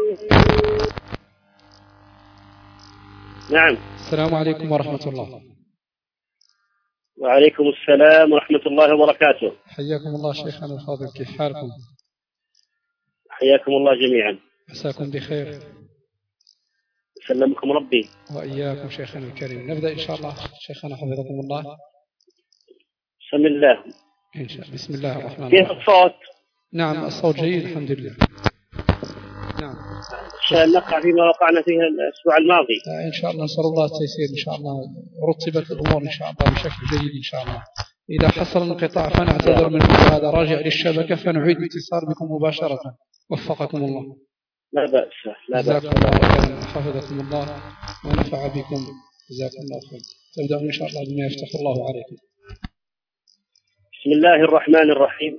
نعم. السلام عليكم ورحمة الله. وعليكم السلام ورحمة الله وبركاته. حياكم الله شيخنا الفاضل، كيف حالكم؟ حياكم الله جميعا. مساكم بخير. سلمكم ربي. وإياكم شيخنا الكريم. نبدأ إن شاء الله شيخنا حفظكم الله. بسم الله. إن شاء الله. بسم الله الرحمن الرحيم. كيف الصوت؟ نعم الصوت جيد الحمد لله. نعم. نقع فيما وقعنا فيه الأسبوع الماضي. إن شاء الله نسأل الله التيسير إن شاء الله. رتبت الأمور إن شاء الله بشكل جيد إن شاء الله. إذا حصل انقطاع فنعتذر منه، هذا راجع للشبكة، فنعيد الاتصال بكم مباشرة. وفقكم الله. لا بأس. لا بأس. جزاكم الله خيرا، حفظكم الله ونفع بكم. جزاكم الله خير. تبدأ إن شاء الله بما يفتح الله عليكم. بسم الله الرحمن الرحيم.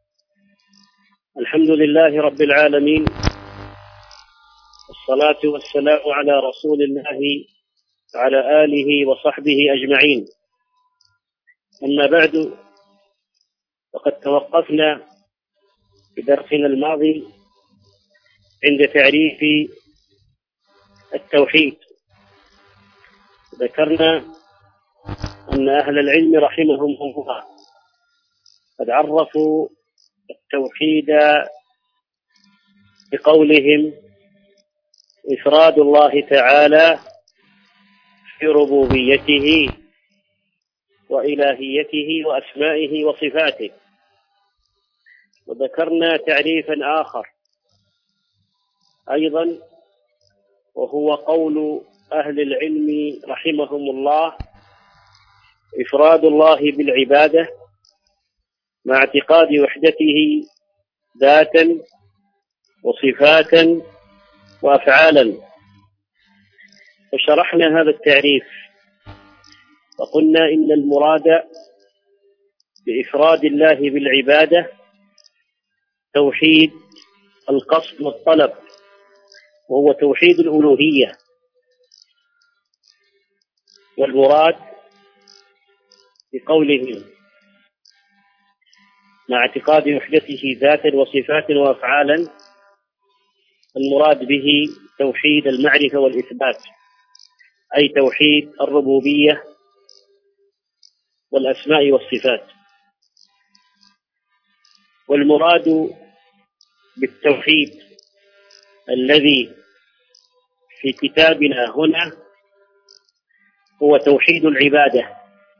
الحمد لله رب العالمين، والصلاة والسلام على رسول الله وعلى آله وصحبه أجمعين. أما بعد، فقد توقفنا في درسنا الماضي عند تعريف التوحيد. ذكرنا أن أهل العلم رحمهم الله قد عرفوا التوحيد بقولهم إفراد الله تعالى في ربوبيته وإلهيته وأسمائه وصفاته. وذكرنا تعريفا آخر أيضا، وهو قول أهل العلم رحمهم الله إفراد الله بالعبادة مع اعتقاد وحدته ذاتا وصفاتا وأفعالا. وشرحنا هذا التعريف وقلنا إن المراد بإفراد الله بالعبادة توحيد القصد والطلب، وهو توحيد الألوهية. والمراد بقولهم مع اعتقاد وحدته ذاتا وصفاتا وأفعالا، المراد به توحيد المعرفة والإثبات، أي توحيد الربوبية والأسماء والصفات. والمراد بالتوحيد الذي في كتابنا هنا هو توحيد العبادة،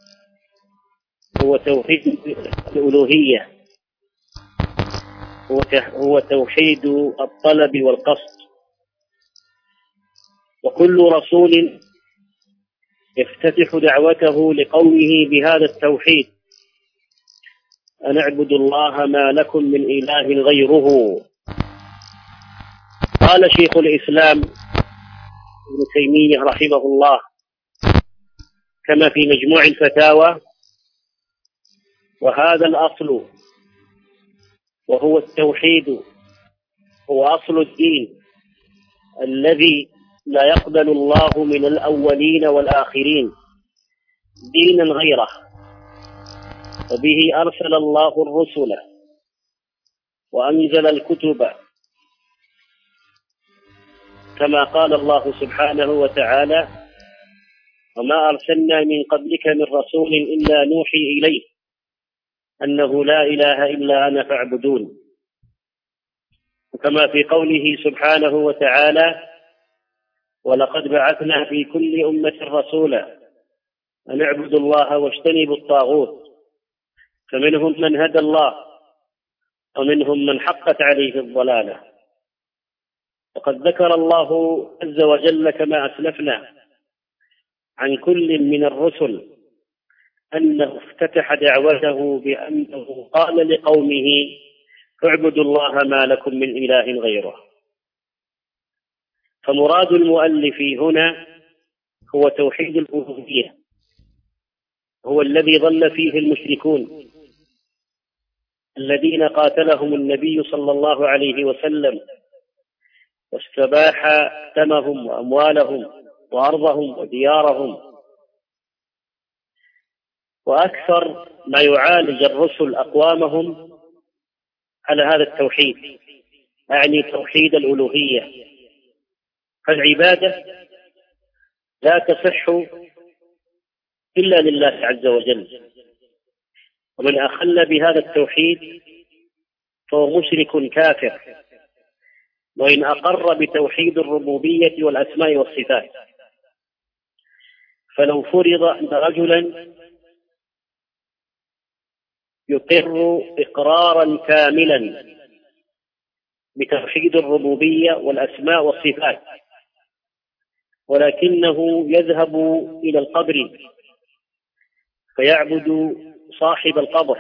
هو توحيد الألوهية، هو توحيد الطلب والقصد. وكل رسول يفتتح دعوته لقومه بهذا التوحيد: أن اعبدوا الله ما لكم من إله غيره. قال شيخ الإسلام ابن تيمية رحمه الله كما في مجموع الفتاوى: وهذا الأصل وهو التوحيد هو أصل الدين الذي لا يقبل الله من الأولين والآخرين دينا غيره، وبه أرسل الله الرسل وأنزل الكتب، كما قال الله سبحانه وتعالى: وما أرسلنا من قبلك من رسول إلا نوحي إليه أنه لا إله إلا أنا فاعبدون. وكما في قوله سبحانه وتعالى: ولقد بعثنا في كل أمة رسولا أن اعبدوا الله واجتنبوا الطاغوت، فمنهم من هدى الله ومنهم من حقت عليه الضلالة. وقد ذكر الله عز وجل كما أسلفنا عن كل من الرسل أنه افتتح دعوته بأنه قال لقومه: اعبدوا الله ما لكم من إله غيره. فمراد المؤلف هنا هو توحيد الألوهية، هو الذي ضل فيه المشركون الذين قاتلهم النبي صلى الله عليه وسلم واستباح دمهم وأموالهم وأرضهم وديارهم. وأكثر ما يعالج الرسل أقوامهم على هذا التوحيد، أعني توحيد الألوهية، فالعبادة لا تصح إلا لله عز وجل، ومن أخل بهذا التوحيد فهو مشرك كافر، وإن أقر بتوحيد الربوبية والأسماء والصفات. فلو فرض أن رجلا يقر إقرارا كاملا بتوحيد الربوبية والأسماء والصفات، ولكنه يذهب إلى القبر فيعبد صاحب القبر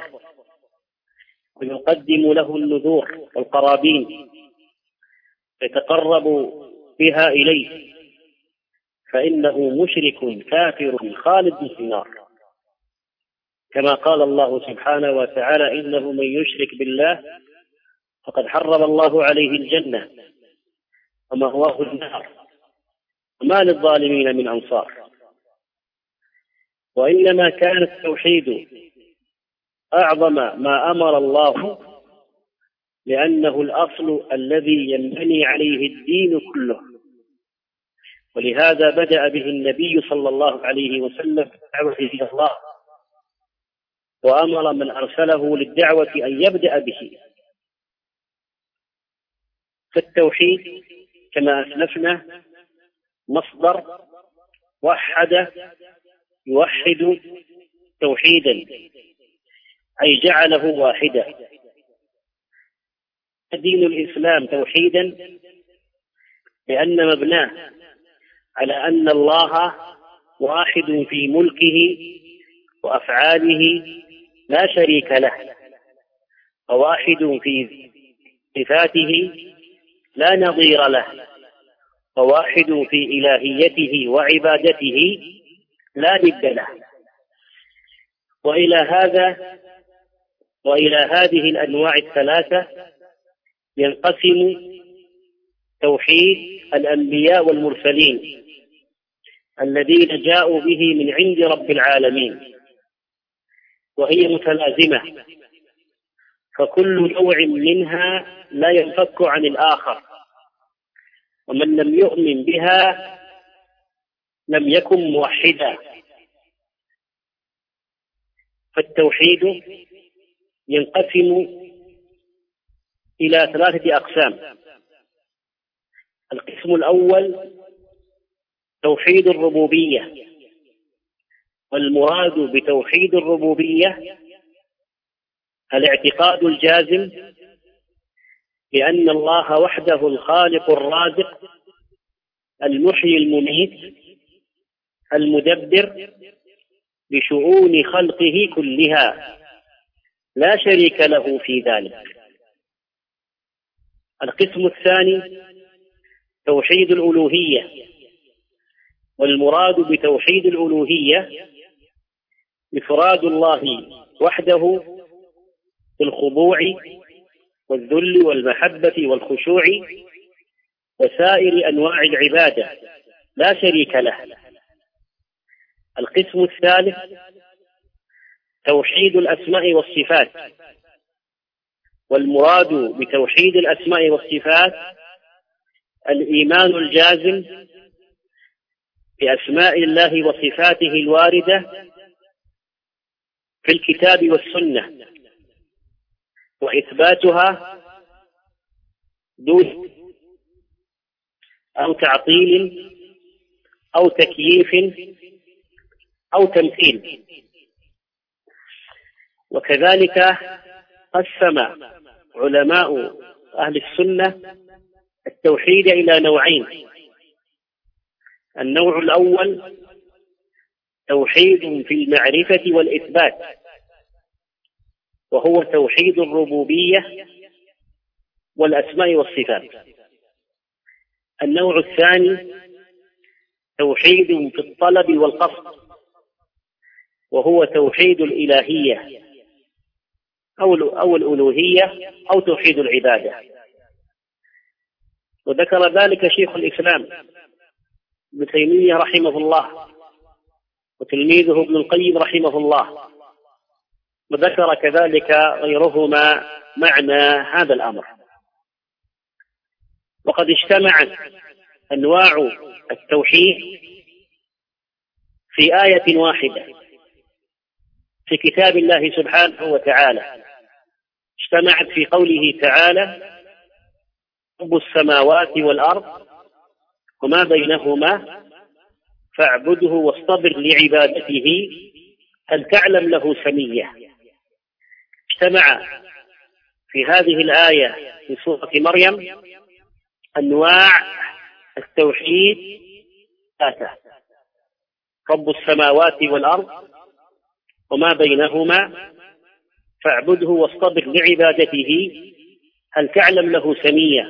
ويقدم له النذور والقرابين يتقرب بها إليه، فإنه مشرك كافر خالد في النار، كما قال الله سبحانه وتعالى: إنه من يشرك بالله فقد حرم الله عليه الجنة ومأواه النار وما للظالمين من أنصار. وإنما كان التوحيد أعظم ما أمر الله، لأنه الأصل الذي ينبني عليه الدين كله، ولهذا بدأ به النبي صلى الله عليه وسلم بالدعوة إلى الله، وأمر من أرسله للدعوة أن يبدأ به. فالتوحيد كما أسلفنا مصدر وحد يوحد توحيدا، أي جعله واحدا. دين الإسلام توحيدا لأن مبناه على أن الله واحد في ملكه وأفعاله لا شريك له، وواحد في صفاته لا نظير له، وواحد في إلهيته وعبادته لا ند له. وإلى هذه الأنواع الثلاثة ينقسم توحيد الأنبياء والمرسلين الذين جاءوا به من عند رب العالمين، وهي متلازمة، فكل نوع منها لا ينفك عن الآخر، ومن لم يؤمن بها لم يكن موحدا. فالتوحيد ينقسم إلى ثلاثة أقسام. القسم الأول توحيد الربوبية، والمراد بتوحيد الربوبية الاعتقاد الجازم بأن الله وحده الخالق الرازق المحيي المميت المدبر لشؤون خلقه كلها، لا شريك له في ذلك. القسم الثاني توحيد الألوهية، والمراد بتوحيد الألوهية إفراد الله وحده بالخضوع والذل والمحبة والخشوع وسائر أنواع العبادة لا شريك له. القسم الثالث توحيد الأسماء والصفات، والمراد بتوحيد الأسماء والصفات الإيمان الجازم بأسماء الله وصفاته الواردة في الكتاب والسنة، وإثباتها دون أو تعطيل أو تكييف أو تمثيل. وكذلك قسم علماء أهل السنة التوحيد إلى نوعين. النوع الأول توحيد في المعرفة والإثبات، وهو توحيد الربوبية والأسماء والصفات. النوع الثاني توحيد في الطلب والقصد، وهو توحيد الإلهية أو الألوهية أو توحيد العبادة. وذكر ذلك شيخ الإسلام ابن تيمية رحمه الله، وتلميذه ابن القيم رحمه الله، وذكر كذلك غيرهما معنى هذا الأمر. وقد اجتمعت أنواع التوحيد في آية واحدة في كتاب الله سبحانه وتعالى، اجتمعت في قوله تعالى: رب السماوات والأرض وما بينهما فاعبده واصطبر لعبادته هل تعلم له سمية. اجتمع في هذه الآية في سورة مريم أنواع التوحيد ثلاثة: رب السماوات والأرض وما بينهما فاعبده واصطبر لعبادته هل تعلم له سمية.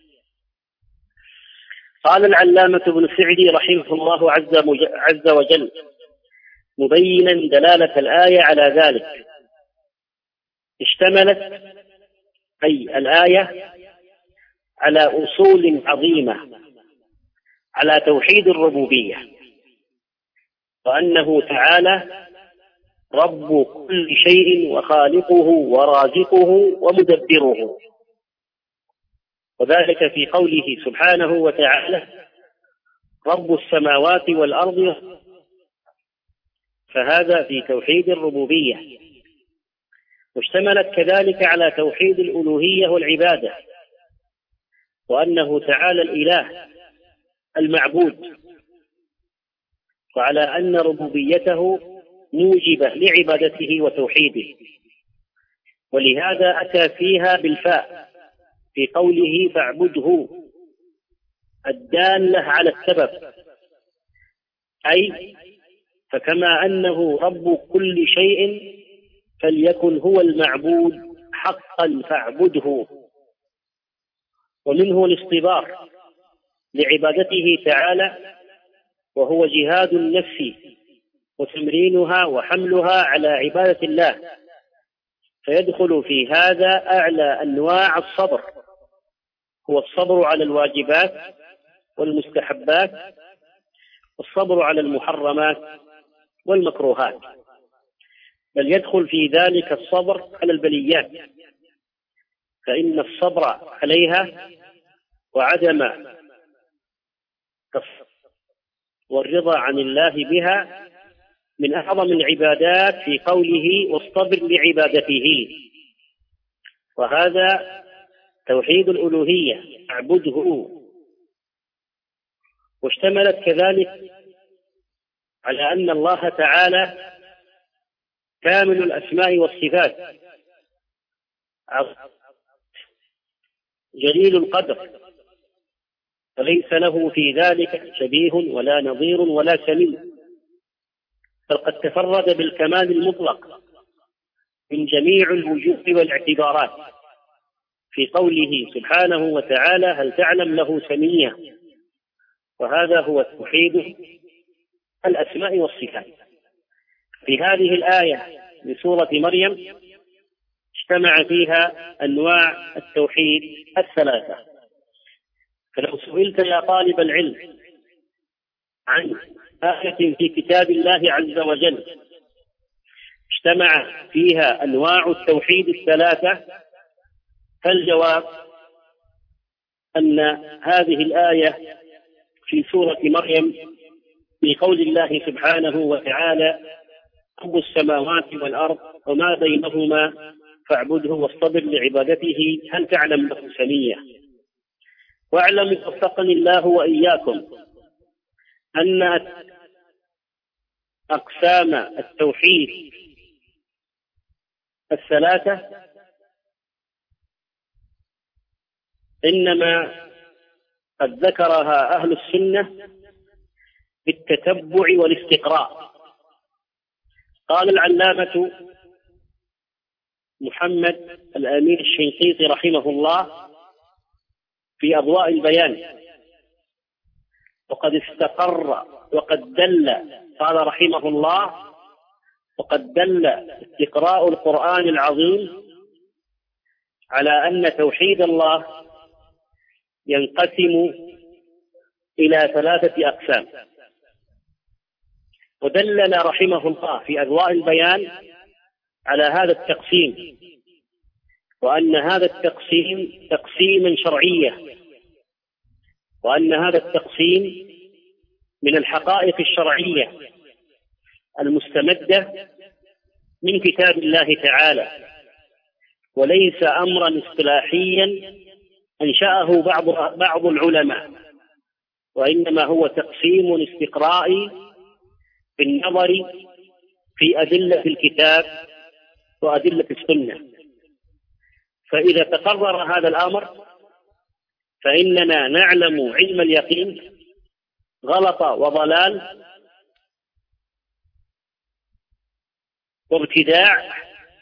قال العلامة ابن السعدي رحمه الله عز وجل مبينا دلالة الآية على ذلك: اشتملت أي الآية على أصول عظيمة على توحيد الربوبية، وأنه تعالى رب كل شيء وخالقه ورازقه ومدبره، وذلك في قوله سبحانه وتعالى: رب السماوات والأرض، فهذا في توحيد الربوبية. واشتملت كذلك على توحيد الألوهية والعبادة، وأنه تعالى الإله المعبود، وعلى أن ربوبيته موجبة لعبادته وتوحيده، ولهذا أتى فيها بالفاء في قوله فاعبده الدالة على السبب، أي فكما أنه رب كل شيء فليكن هو المعبود حقا فاعبده. ومنه الاصطبار لعبادته تعالى، وهو جهاد النفس وتمرينها وحملها على عبادة الله، فيدخل في هذا أعلى أنواع الصبر، هو الصبر على الواجبات والمستحبات، والصبر على المحرمات والمكروهات، بل يدخل في ذلك الصبر على البليات، فإن الصبر عليها وعدم والرضا عن الله بها من أعظم العبادات في قوله واصطبر لعبادته، وهذا توحيد الألوهية اعبده. واشتملت كذلك على أن الله تعالى كامل الأسماء والصفات جليل القدر، فليس له في ذلك شبيه ولا نظير ولا سمي، بل قد تفرد بالكمال المطلق من جميع الوجوه والاعتبارات في قوله سبحانه وتعالى هل تعلم له سمية، وهذا هو توحيد الأسماء والصفات. في هذه الآية من سورة مريم اجتمع فيها أنواع التوحيد الثلاثة. فلو سئلت يا طالب العلم عن آية في كتاب الله عز وجل اجتمع فيها أنواع التوحيد الثلاثة، فالجواب أن هذه الآية في سورة مريم في قول الله سبحانه وتعالى رب السماوات والأرض وما بينهما فاعبده واصطبر لعبادته هل تعلم له سمية. واعلم وفقني الله وإياكم أن أقسام التوحيد الثلاثة إنما قد ذكرها أهل السنة بالتتبع والاستقراء. قال العلامة محمد الأمين الشنقيطي رحمه الله في أضواء البيان: وقد استقر وقد دل، قال رحمه الله: وقد دل استقراء القرآن العظيم على أن توحيد الله ينقسم إلى ثلاثة أقسام. ودلل رحمه الله في أضواء البيان على هذا التقسيم، وأن هذا التقسيم تقسيما شرعيا وأن هذا التقسيم من الحقائق الشرعية المستمدة من كتاب الله تعالى، وليس أمرا اصطلاحيا أنشأه بعض العلماء، وإنما هو تقسيم استقرائي بالنظر في أدلة الكتاب وأدلة السنة. فإذا تقرر هذا الأمر فإننا نعلم علم اليقين غلط وضلال وابتداع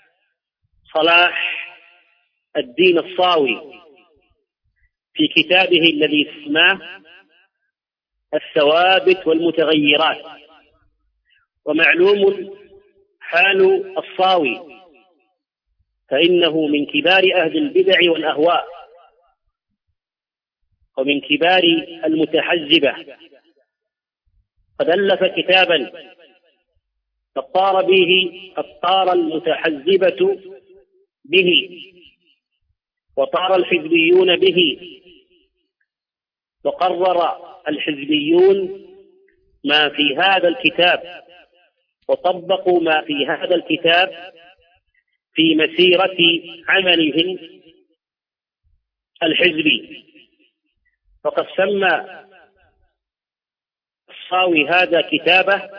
صلاح الدين الصاوي في كتابه الذي اسماه الثوابت والمتغيرات. ومعلوم حال الصاوي فإنه من كبار أهل البدع والأهواء ومن كبار المتحزبة، قد ألف كتابا قد طار المتحزبة به وطار الحزبيون به، وقرر الحزبيون ما في هذا الكتاب وطبقوا ما في هذا الكتاب في مسيرة عملهم الحزبي. فقد سمى الصاوي هذا كتابه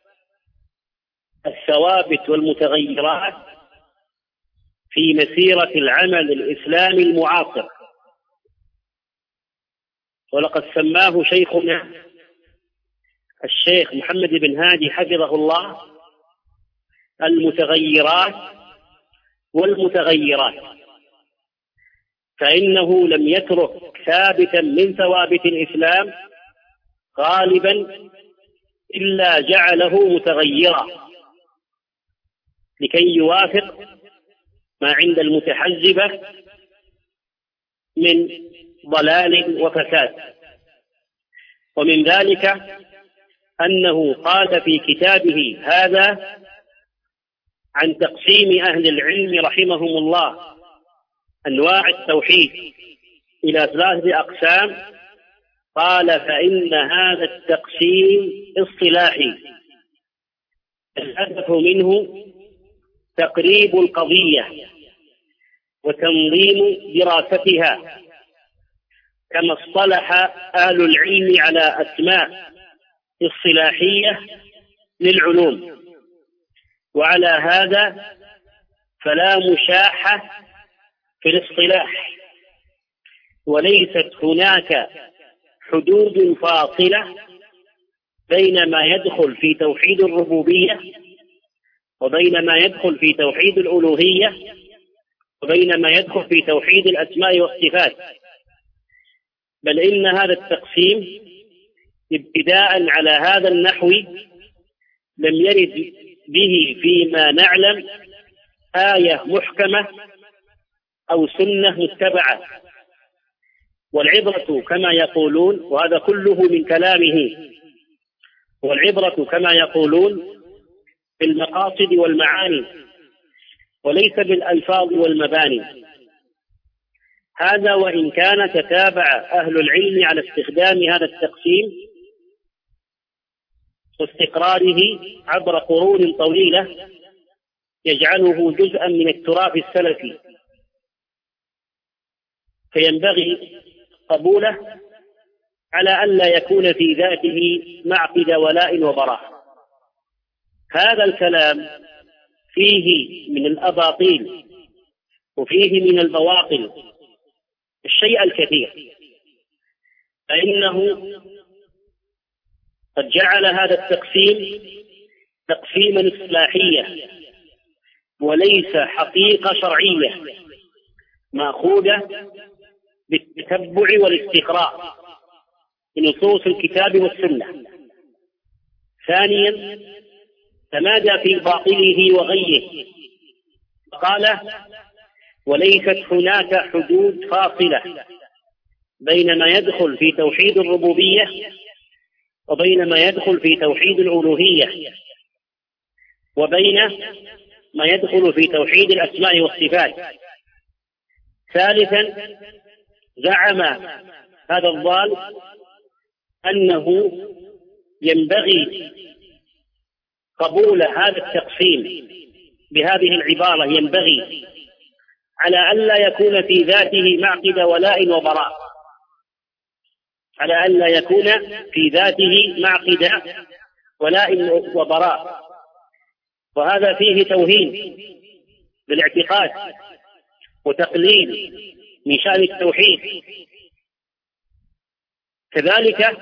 الثوابت والمتغيرات في مسيرة العمل الإسلامي المعاصر. ولقد سماه شيخنا الشيخ محمد بن هادي حفظه الله المتغيرات والمتغيرات، فإنه لم يترك ثابتا من ثوابت الإسلام غالبا إلا جعله متغيرا لكي يوافق ما عند المتحزبة من ضلال وفساد. ومن ذلك أنه قال في كتابه هذا عن تقسيم أهل العلم رحمهم الله أنواع التوحيد إلى 3 أقسام، قال فإن هذا التقسيم اصطلاحي، الهدف منه تقريب القضية وتنظيم دراستها، كما اصطلح أهل العلم على أسماء اصطلاحية للعلوم. وعلى هذا فلا مشاحة في الاصطلاح، وليست هناك حدود فاصلة بين ما يدخل في توحيد الربوبية وبين ما يدخل في توحيد الألوهية وبين ما يدخل في توحيد الأسماء والصفات، بل إن هذا التقسيم ابتداء على هذا النحو لم يرد به فيما نعلم آية محكمة أو سنة متبعة. والعبرة كما يقولون، وهذا كله من كلامه، والعبرة كما يقولون بالمقاصد والمعاني وليس بالألفاظ والمباني. هذا وإن كان تتابع أهل العلم على استخدام هذا التقسيم واستقراره عبر قرون طويلة يجعله جزءا من التراث السلفي، فينبغي قبوله على ألا يكون في ذاته معقد ولاء وبراء. هذا الكلام فيه من الأباطيل وفيه من البواطل الشيء الكثير، فإنه قد جعل هذا التقسيم تقسيما اصطلاحيا وليس حقيقة شرعية مأخوذة بالتتبع والاستقراء لنصوص الكتاب والسنة. ثانيا تمادى في باطله وغيه، قال وليست هناك حدود فاصلة بين ما يدخل في توحيد الربوبية وبين ما يدخل في توحيد الألوهية وبين ما يدخل في توحيد الأسماء والصفات. ثالثا زعم هذا الضال أنه ينبغي قبول هذا التقسيم بهذه العبارة: ينبغي، على ألا يكون في ذاته معقد ولاء وبراء، على ألا يكون في ذاته معقد ولاء وبراء. وهذا فيه توهين بالاعتقاد وتقليل من شأن التوحيد. كذلك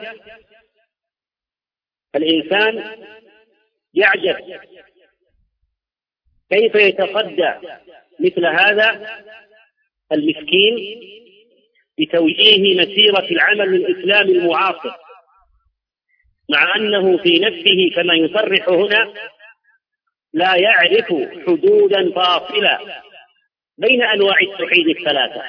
الإنسان يعجب كيف يتصدى مثل هذا المسكين بتوجيه مسيرة العمل الإسلامي المعاصر، مع أنه في نفسه كما يصرح هنا لا يعرف حدودا فاصلة بين أنواع التوحيد الثلاثة.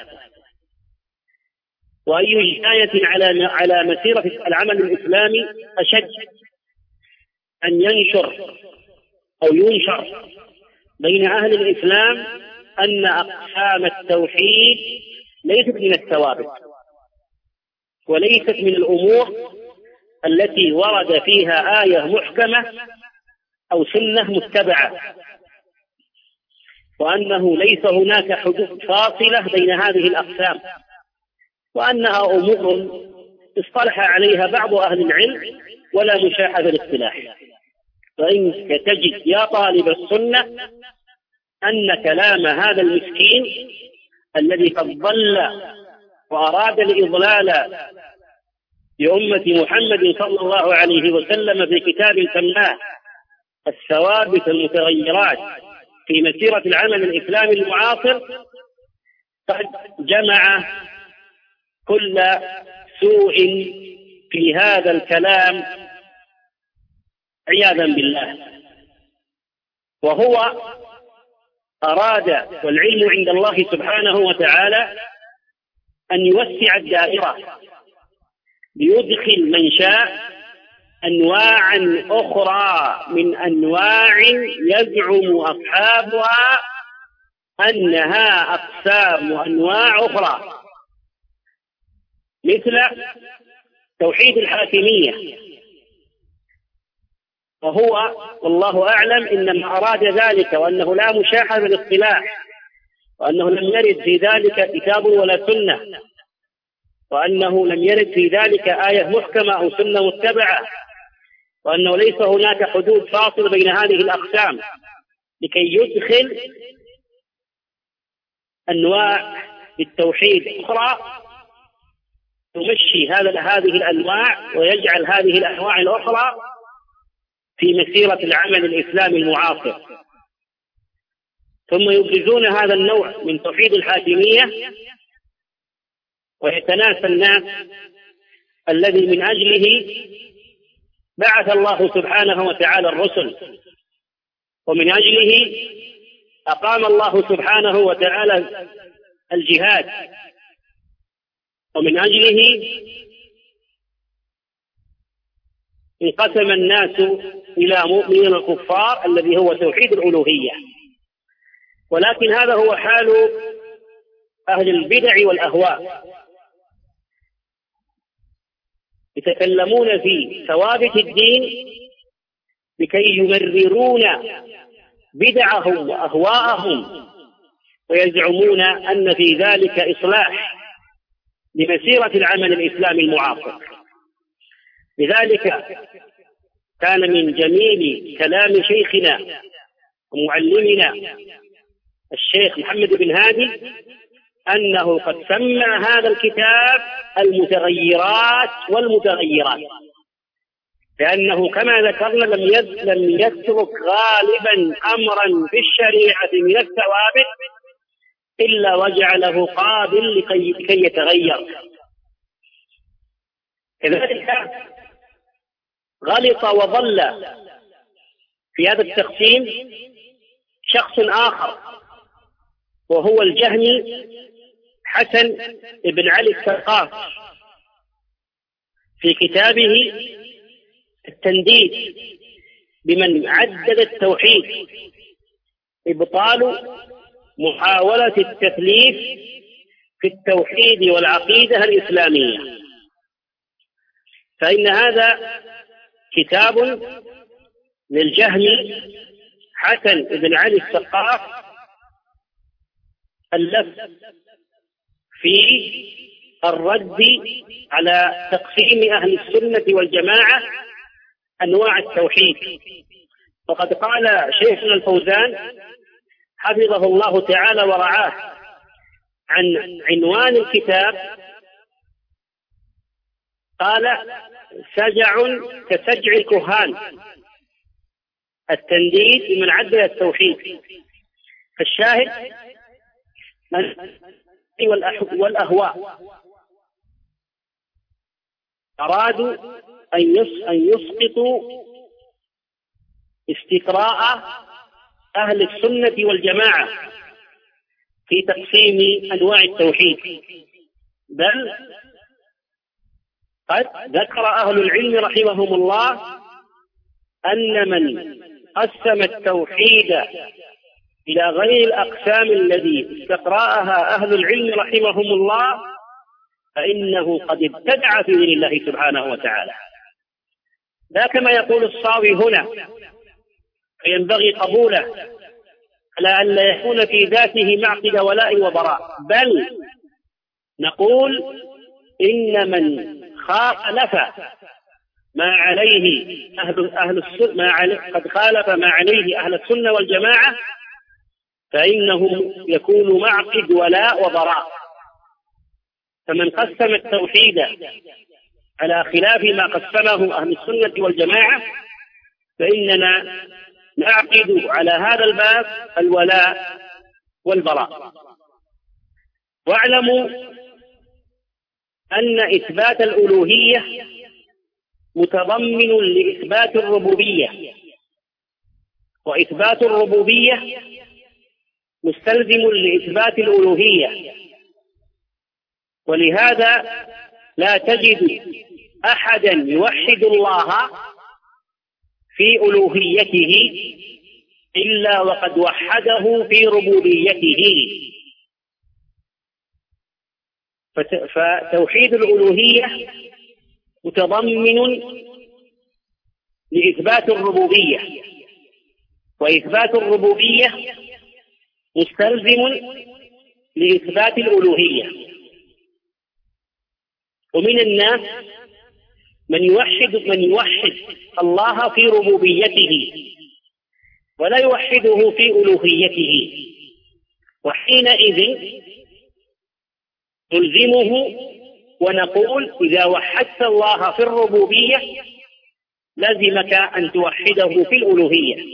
وأي جناية على مسيرة العمل الإسلامي أشد أن ينشر أو ينشر بين أهل الإسلام أن أقسام التوحيد ليست من الثوابت وليست من الأمور التي ورد فيها آية محكمة أو سنة متبعة، وأنه ليس هناك حدود فاصلة بين هذه الأقسام، وأنها أمور اصطلح عليها بعض أهل العلم ولا مشاحة بالاصطلاح. فإنك تجد يا طالب السنة أن كلام هذا المسكين الذي قد ضل وأراد الإضلال بأمة محمد صلى الله عليه وسلم في كتاب سماه الثوابت المتغيرات في مسيرة العمل الإسلامي المعاصر، قد جمع كل سوء في هذا الكلام عياذا بالله. وهو أراد، والعلم عند الله سبحانه وتعالى، أن يوسع الدائرة ليدخل من شاء أنواعا أخرى من أنواع يزعم أصحابها أنها أقسام وأنواع أخرى، مثل توحيد الحاكمية. وهو والله أعلم إنما أراد ذلك، وأنه لا مشاحة بالاصطلاح، وأنه لم يرد في ذلك كتاب ولا سنة، وأنه لم يرد في ذلك آية محكمة أو سنة متبعة، وأنه ليس هناك حدود فاصل بين هذه الأقسام، لكي يدخل أنواع التوحيد أخرى تمشي هذه الأنواع ويجعل هذه الأنواع الأخرى في مسيرة العمل الإسلامي المعاصر. ثم يبرزون هذا النوع من توحيد الحاكمية ويتناسى الناس الذي من أجله بعث الله سبحانه وتعالى الرسل، ومن أجله أقام الله سبحانه وتعالى الجهاد، ومن أجله انقسم الناس إلى مؤمنين وكفار الذي هو توحيد الألوهية. ولكن هذا هو حال أهل البدع والأهواء، يتكلمون في ثوابت الدين لكي يمررون بدعهم وأهواءهم، ويزعمون أن في ذلك إصلاح لمسيرة العمل الإسلامي المعاصر. لذلك كان من جميل كلام شيخنا ومعلمنا الشيخ محمد بن هادي أنه قد سمى هذا الكتاب المتغيرات والمتغيرات، لأنه كما ذكرنا لم يترك غالبا أمرا في الشريعة من الثوابت إلا وجعله قابل لكي يتغير. كذلك غلط وضل في هذا التقسيم شخص آخر، وهو الجهمي حسن بن علي السقاف في كتابه التنديد بمن عدد التوحيد، إبطال محاولة التثليث في التوحيد والعقيدة الإسلامية. فإن هذا كتاب للجهمي حسن بن علي السقاف ألف في الرد على تقسيم أهل السنة والجماعة أنواع التوحيد. وقد قال شيخنا الفوزان حفظه الله تعالى ورعاه عن عنوان الكتاب، قال: سجع كسجع الكهان، التنديد من عدل التوحيد. فالشاهد والأهواء أرادوا أن يسقطوا استقراء أهل السنة والجماعة في تقسيم أنواع التوحيد، بل قد ذكر أهل العلم رحمهم الله أن من قسم التوحيد إلى غير الأقسام الذي استقرأها أهل العلم رحمهم الله فإنه قد ابتدع في دين الله سبحانه وتعالى، لا كما يقول الصاوي هنا، فينبغي قبوله على أن لا يكون في ذاته معقد ولاء وبراء، بل نقول إن من خالف ما عليه أهل السنة، قد خالف ما عليه أهل السنة والجماعة فإنه يكون معقد ولاء وبراء. فمن قسم التوحيد على خلاف ما قسمه أهل السنة والجماعة فإننا نعقد على هذا الباب الولاء والبراء. واعلموا أن إثبات الألوهية متضمن لإثبات الربوبية، وإثبات الربوبية مستلزم لإثبات الألوهية، ولهذا لا تجد أحدا يوحد الله في ألوهيته إلا وقد وحده في ربوبيته. فتوحيد الألوهية متضمن لإثبات الربوبية، وإثبات الربوبية مستلزم لإثبات الألوهية. ومن الناس من يوحد الله في ربوبيته ولا يوحده في ألوهيته، وحينئذ نلزمه ونقول: إذا وحدت الله في الربوبية لزمك أن توحده في الألوهية.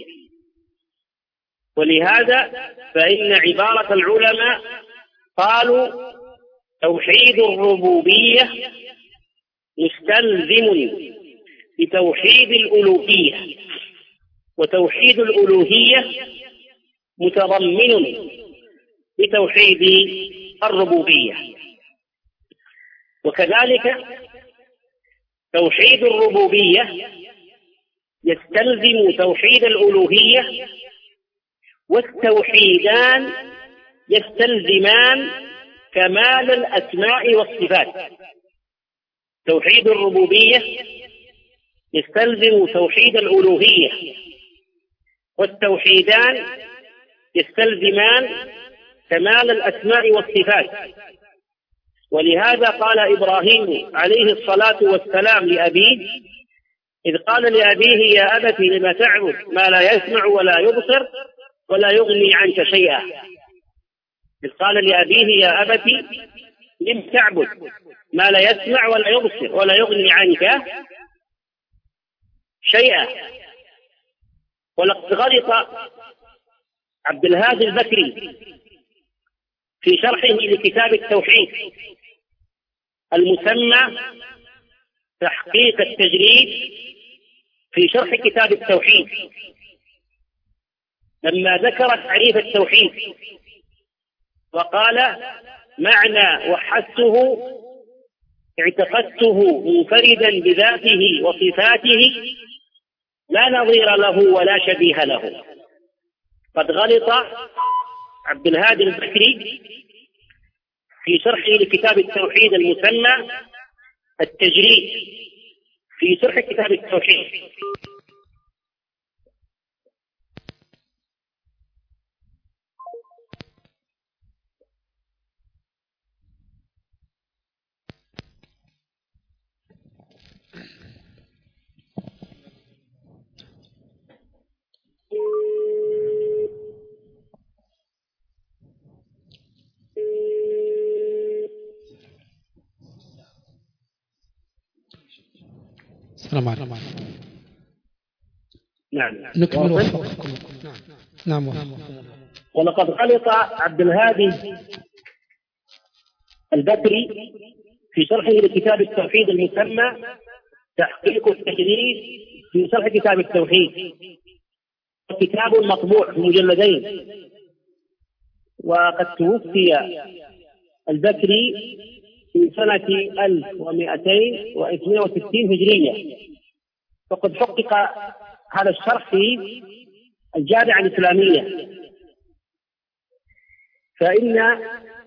ولهذا فإن عبارة العلماء قالوا: توحيد الربوبية مستلزم لتوحيد الألوهية، وتوحيد الألوهية متضمن لتوحيد الربوبية. وكذلك توحيد الربوبية يستلزم توحيد الألوهية، والتوحيدان يستلزمان كمال الأسماء والصفات. توحيد الربوبية يستلزم توحيد الألوهية، والتوحيدان يستلزمان كمال الأسماء والصفات. ولهذا قال إبراهيم عليه الصلاة والسلام لأبيه إذ قال لأبيه: يا أبت لم تعبد ما لا يسمع ولا يبصر ولا يغني عنك شيئا. إذ قال لأبيه: يا أبت لم تعبد ما لا يسمع ولا يبصر ولا يغني عنك شيئا. ولقد غلط عبد الهادي البكري في شرحه لكتاب التوحيد المسمى تحقيق التجريد في شرح كتاب التوحيد، لما ذكر تعريف التوحيد وقال: معنى وحدته اعتقدته منفردا بذاته وصفاته لا نظير له ولا شبيه له. قد غلط عبد الهادي البكري في شرحه لكتاب التوحيد المسمى التجريد في شرح كتاب التوحيد. السلام عليكم. نعم. نكمل وفقكم. نعم. ولقد غلط عبد الهادي البكري في شرحه لكتاب التوحيد المسمى تحقيق التجريد في شرح كتاب التوحيد، كتاب مطبوع في مجلدين. وقد توفي البكري في سنة 1262 هجرية، وقد حقق هذا الشرح في الجامعة الإسلامية. فإن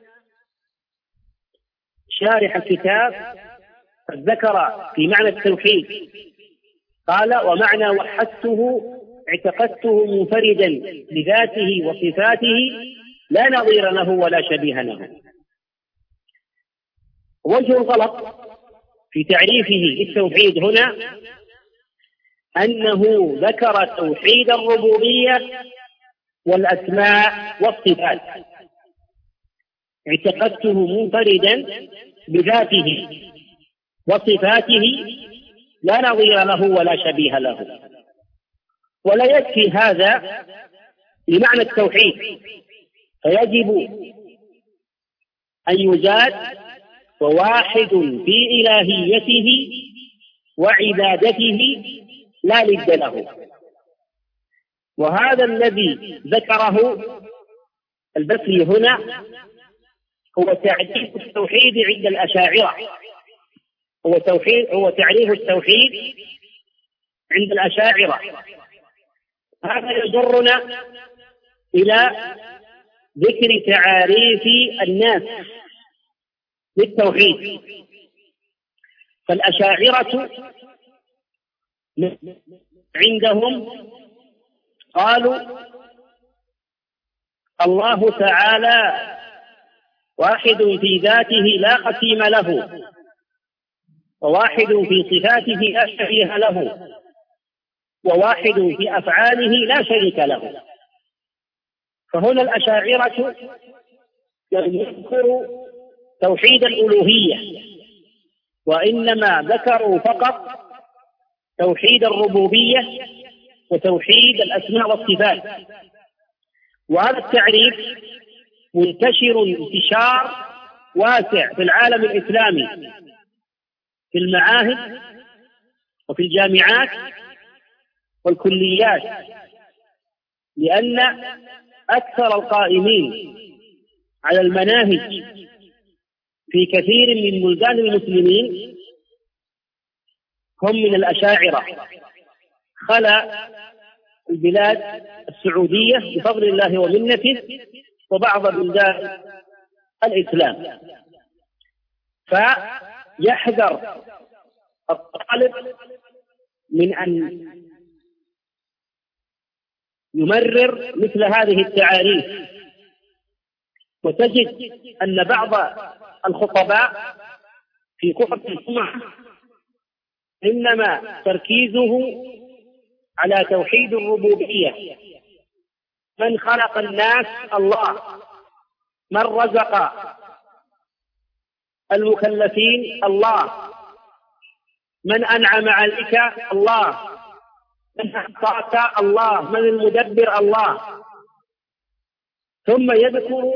شارح الكتاب قد ذكر في معنى التوحيد قال: ومعنى وحدته اعتقدته منفردا بذاته وصفاته لا نظير له ولا شبيه له. وجه الغلط في تعريفه للتوحيد هنا أنه ذكر توحيد الربوبية والأسماء والصفات، اعتقدته منفردا بذاته وصفاته لا نظير له ولا شبيه له. ولا يكفي هذا لمعنى التوحيد، فيجب أن يزاد وواحد في إلهيته وعبادته لا ند له. وهذا الذي ذكره البكري هنا هو تعريف التوحيد عند الأشاعرة، هو تعريف التوحيد عند الأشاعرة. هذا يجرنا إلى ذكر تعاريف الناس للتوحيد. فالأشاعرة عندهم قالوا: الله تعالى واحد في ذاته لا قسيم له، وواحد في صفاته لا شبيه له، وواحد في أفعاله لا شريك له. فهنا الأشاعرة لم يذكروا توحيد الألوهية، وإنما ذكروا فقط توحيد الربوبية وتوحيد الأسماء والصفات. وهذا التعريف منتشر انتشار واسع في العالم الإسلامي، في المعاهد وفي الجامعات والكليات، لأن أكثر القائمين على المناهج في كثير من بلدان المسلمين هم من الأشاعرة، خلا البلاد السعودية بفضل الله ومنته وبعض بلدان الإسلام. فيحذر الطالب من أن يمرر مثل هذه التعاريف. وتجد أن بعض الخطباء في خطب الجمعة إنما تركيزه على توحيد الربوبية: من خلق الناس الله، من رزق المكلفين الله، من أنعم عليك الله، من أعطاك الله، من المدبر الله. ثم يذكر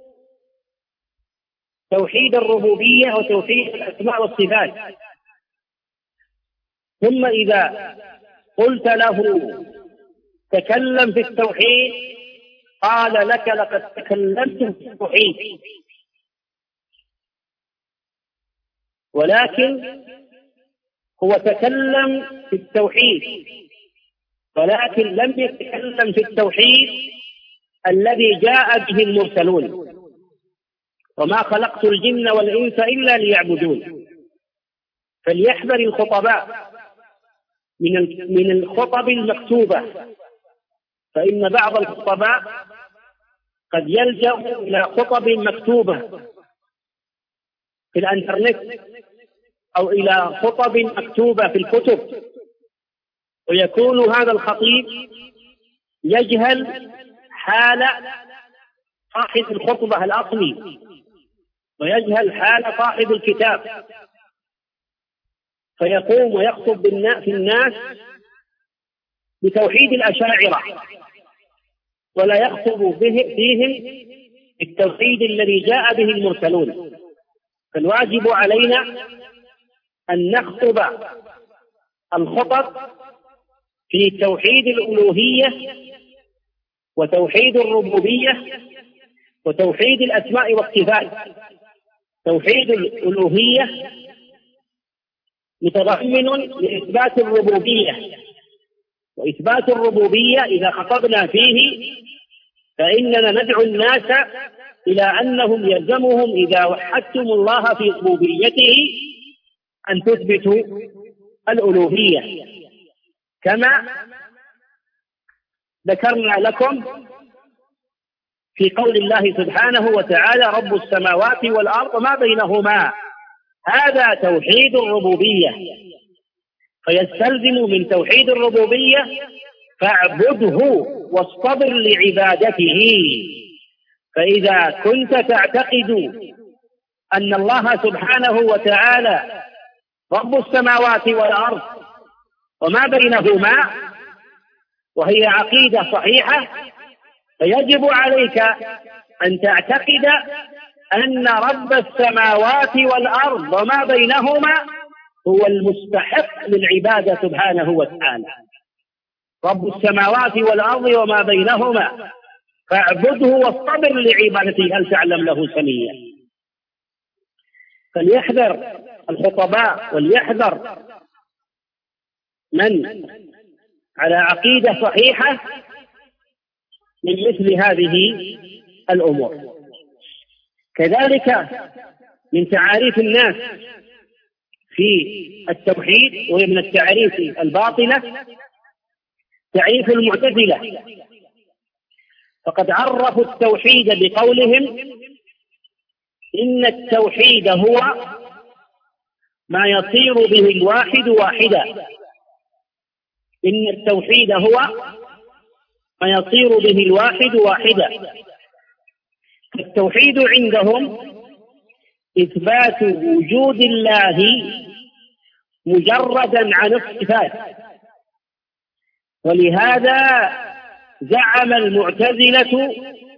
توحيد الربوبية وتوحيد الأسماء والصفات. ثم إذا قلت له تكلم في التوحيد قال لك: لقد تكلمت في التوحيد، ولكن هو تكلم في التوحيد، ولكن لم يتكلم في التوحيد الذي جاء به المرسلون: وما خلقت الجن والإنس إلا ليعبدون. فليحذر الخطباء من الخطب المكتوبة، فإن بعض الخطباء قد يلجأ إلى خطب مكتوبة في الإنترنت أو إلى خطب مكتوبة في الكتب، ويكون هذا الخطيب يجهل حال صاحب الخطبة الأصلي ويجهل حال صاحب الكتاب، فيقوم ويخطب في الناس بتوحيد الأشاعرة ولا يخطب فيهم التوحيد الذي جاء به المرسلون. فالواجب علينا أن نخطب الخطب في توحيد الألوهية وتوحيد الربوبية وتوحيد الأسماء والصفات. توحيد الألوهية متضمن لإثبات الربوبية، وإثبات الربوبية إذا خطبنا فيه فإننا ندعو الناس إلى أنهم يلزمهم إذا وحدتم الله في ربوبيته أن تثبتوا الألوهية، كما ذكرنا لكم في قول الله سبحانه وتعالى: رب السماوات والأرض وما بينهما. هذا توحيد الربوبية، فيستلزم من توحيد الربوبية فاعبده واصطبر لعبادته. فإذا كنت تعتقد أن الله سبحانه وتعالى رب السماوات والأرض وما بينهما وهي عقيدة صحيحة، فيجب عليك أن تعتقد أن رب السماوات والأرض وما بينهما هو المستحق للعبادة سبحانه وتعالى. رب السماوات والأرض وما بينهما فاعبده واصطبر لعبادته هل تعلم له سميا. فليحذر الخطباء وليحذر من على عقيدة صحيحة من مثل هذه الأمور. كذلك من تعاريف الناس في التوحيد، وهي من التعريف الباطلة، تعريف المعتزلة، فقد عرفوا التوحيد بقولهم: إن التوحيد هو ما يصير به الواحد واحدا. إن التوحيد هو ما يصير به الواحد واحدا. التوحيد عندهم إثبات وجود الله مجردا عن الصفات، ولهذا زعم المعتزلة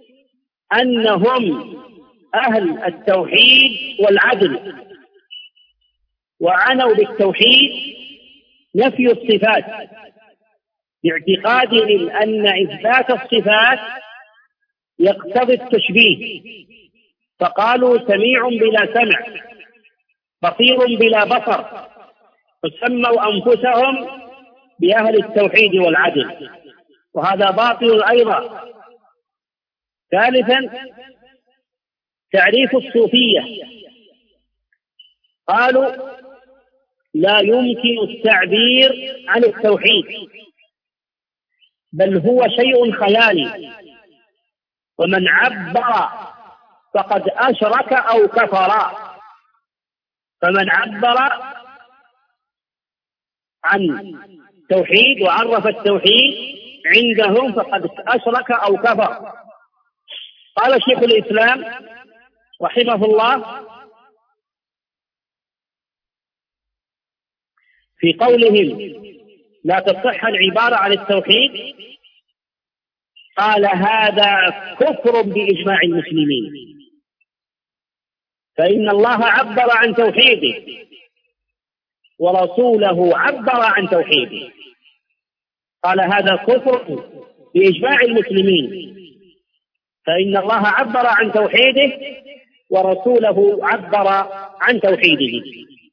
أنهم أهل التوحيد والعدل، وعنوا بالتوحيد نفي الصفات باعتقادهم أن إثبات الصفات يقتضي التشبيه، فقالوا: سميع بلا سمع، بصير بلا بصر، فسموا أنفسهم بأهل التوحيد والعدل، وهذا باطل أيضا. ثالثا تعريف الصوفية، قالوا: لا يمكن التعبير عن التوحيد، بل هو شيء خيالي، ومن عبر فقد أشرك أو كفر. فمن عبر عن توحيد وعرف التوحيد عندهم فقد أشرك أو كفر. قال شيخ الإسلام رحمه الله في قولهم: لا تصح العبارة عن التوحيد، قال: هذا كفر بإجماع المسلمين، فإن الله عبر عن توحيده ورسوله عبر عن توحيده. قال: هذا كفر بإجماع المسلمين، فإن الله عبر عن توحيده ورسوله عبر عن توحيده.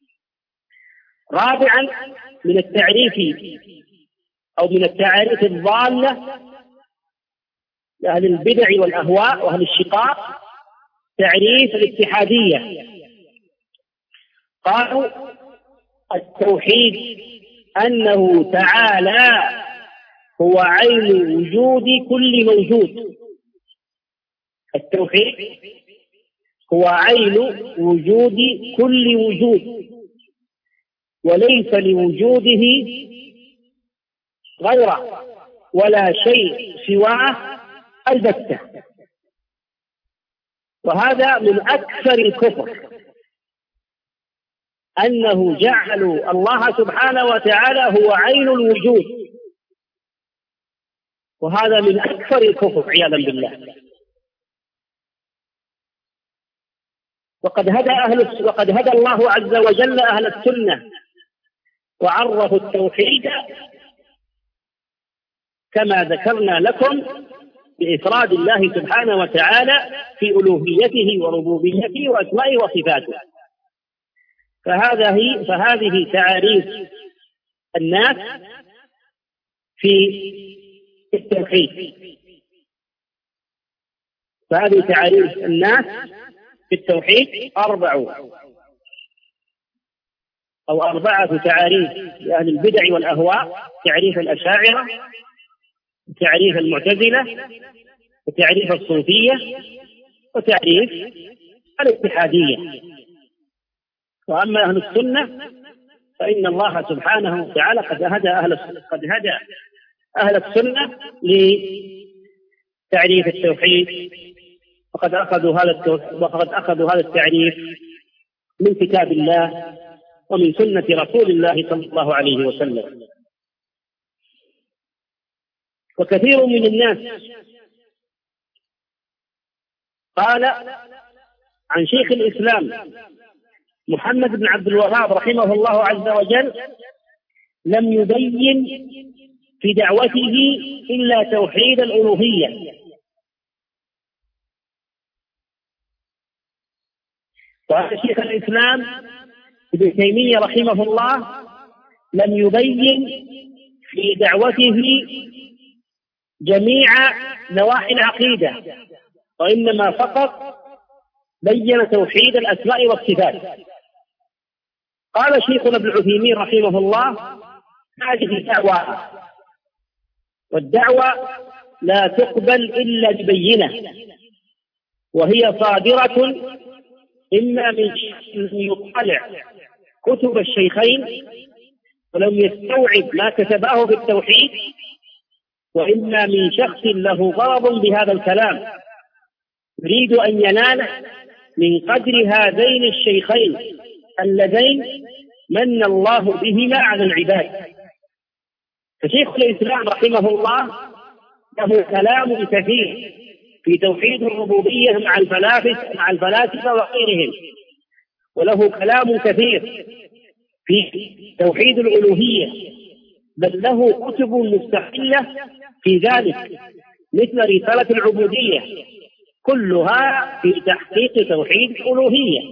رابعا من التعريف أو من التعاريف الضالة لأهل البدع والأهواء وأهل الشقاق تعريف الاتحادية. قالوا: التوحيد أنه تعالى هو عين وجود كل موجود. التوحيد هو عين وجود كل وجود، وليس لوجوده غيره ولا شيء سواه البتة. وهذا من أكثر الكفر، أنه جعلوا الله سبحانه وتعالى هو عين الوجود، وهذا من أكثر الكفر عياذا بالله. وقد هدى الله عز وجل أهل السنة وعرفوا التوحيد كما ذكرنا لكم بإفراد الله سبحانه وتعالى في ألوهيته وربوبيته وأسمائه وصفاته. فهذه تعاريف الناس في التوحيد. فهذه تعاريف الناس في التوحيد أربعة تعاريف لأهل البدع والأهواء: تعريف الأشاعرة، وتعريف المعتزلة، وتعريف الصوفية، وتعريف الاتحادية. وأما أهل السنة فإن الله سبحانه وتعالى قد هدى أهل السنة لتعريف التوحيد، وقد أخذوا هذا التعريف من كتاب الله ومن سنة رسول الله صلى الله عليه وسلم. وكثير من الناس قال عن شيخ الإسلام محمد بن عبد الوهاب رحمه الله عز وجل: لم يبين في دعوته إلا توحيد الألوهية. وهذا شيخ الإسلام ابن تيمية رحمه الله لم يبين في دعوته جميع نواحي العقيدة، وإنما فقط بين توحيد الأسماء والصفات. قال شيخنا ابن عثيمين رحمه الله: هذه دعوة، والدعوة لا تقبل إلا ببينة، وهي صادرة إما من شخص يطلع كتب الشيخين ولم يستوعب ما كتباه في التوحيد، وإما من شخص له غرض بهذا الكلام يريد أن ينال من قدر هذين الشيخين اللذين من الله بهما على العباد. فشيخ الإسلام رحمه الله له كلام كثير في توحيد الربوبية مع الفلاسفة وغيرهم، وله كلام كثير في توحيد الألوهية، بل له كتب مستقلة في ذلك مثل رسالة العبودية، كلها في تحقيق توحيد الألوهية.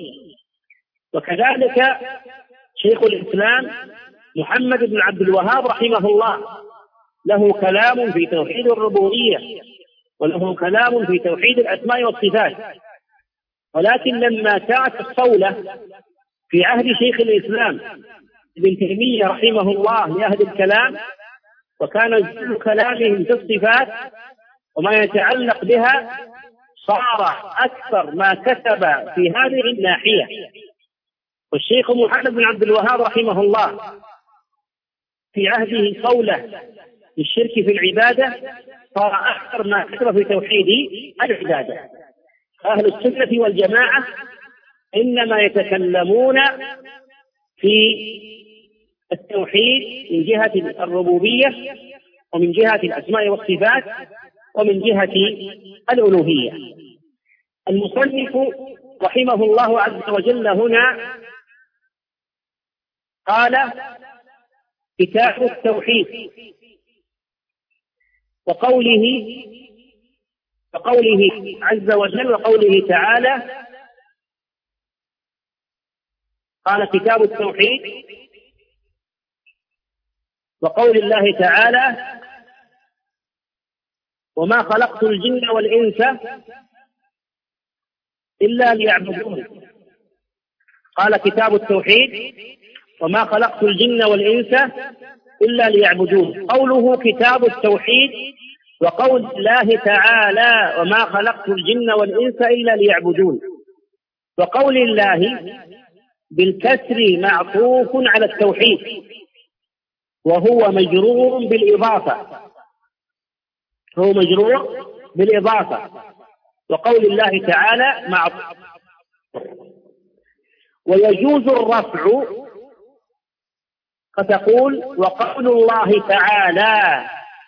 وكذلك شيخ الإسلام محمد بن عبد الوهاب رحمه الله له كلام في توحيد الربوبية، وله كلام في توحيد الأسماء والصفات. ولكن لما كانت الصولة في عهد شيخ الإسلام ابن تيمية رحمه الله لأهل الكلام، وكان كل كلامهم في الصفات وما يتعلق بها، صار أكثر ما كتب في هذه الناحية. والشيخ محمد بن عبد الوهاب رحمه الله في عهده صولة للشرك في العبادة، صار أكثر ما كتب في توحيد العبادة. أهل السنة والجماعة إنما يتكلمون في التوحيد من جهة الربوبية، ومن جهة الأسماء والصفات، ومن جهة الألوهية. المصنف رحمه الله عز وجل هنا قال: كتاب التوحيد، وقوله عز وجل وقوله تعالى، قال: كتاب التوحيد، وقول الله تعالى: وما خلقت الجن والإنس إلا ليعبدون. قال: كتاب التوحيد، وما خلقت الجن والإنس إلا ليعبدون. قوله كتاب التوحيد، وقول الله تعالى وما خلقت الجن والإنس إلا ليعبدون، وقول الله بالكسر معطوف على التوحيد وهو مجرور بالإضافة، هو مجرور بالإضافة. وقول الله تعالى معطوف. ويجوز الرفع، فتقول وقول الله تعالى،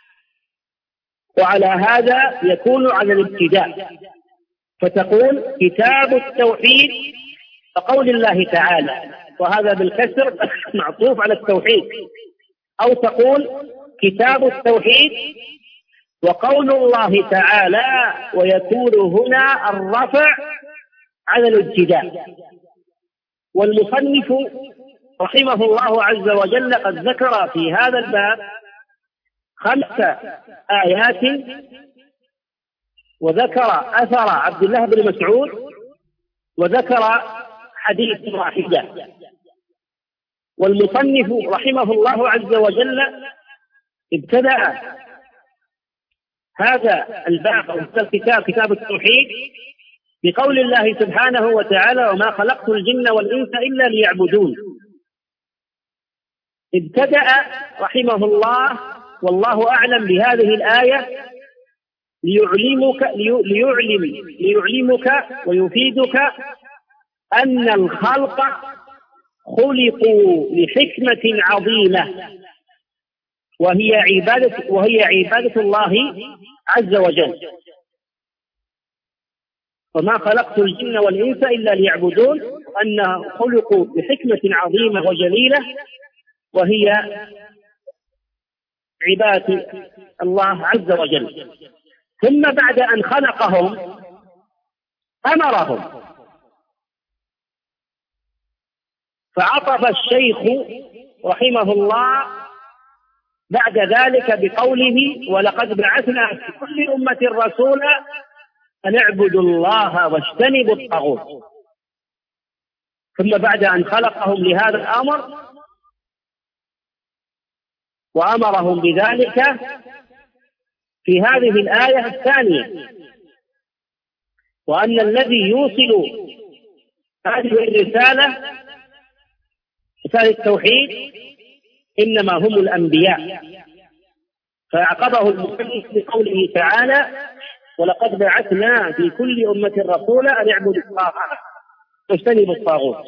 وعلى هذا يكون على الابتداء، فتقول كتاب التوحيد وقول الله تعالى، وهذا بالكسر معطوف على التوحيد. أو تقول كتاب التوحيد وقول الله تعالى، ويكون هنا الرفع على الابتداء. والمصنف رحمه الله عز وجل قد ذكر في هذا الباب 5 آيات، وذكر أثر عبد الله بن مسعود، وذكر حديث واحدة. والمصنف رحمه الله عز وجل ابتدأ هذا الباب أو الكتاب، كتاب التوحيد، بقول الله سبحانه وتعالى وما خلقت الجن والإنس إلا ليعبدون. ابتدأ رحمه الله والله أعلم بهذه الآية ليعلمك ويفيدك أن الخلق خلقوا لحكمة عظيمة، وهي عبادة الله عز وجل. وما خلقت الجن والإنس إلا ليعبدون، أن خلقوا بحكمة عظيمة وجليلة، وهي عبادة الله عز وجل. ثم بعد أن خلقهم أمرهم، فعطف الشيخ رحمه الله بعد ذلك بقوله ولقد بعثنا في كل أمة رسولا أن اعبدوا الله واجتنبوا الطاغوت. ثم بعد أن خلقهم لهذا الأمر وأمرهم بذلك في هذه الآية الثانية، وأن الذي يوصل هذه الرسالة، رسالة التوحيد، إنما هم الأنبياء. فأعقبه المؤلف بقوله تعالى ولقد بعثنا في كل أمة رسولا أن اعبدوا الله واجتنبوا الطاغوت.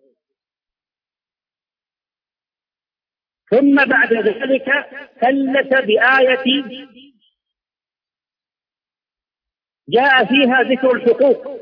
ثم بعد ذلك ثلث بآية جاء فيها ذكر الحقوق،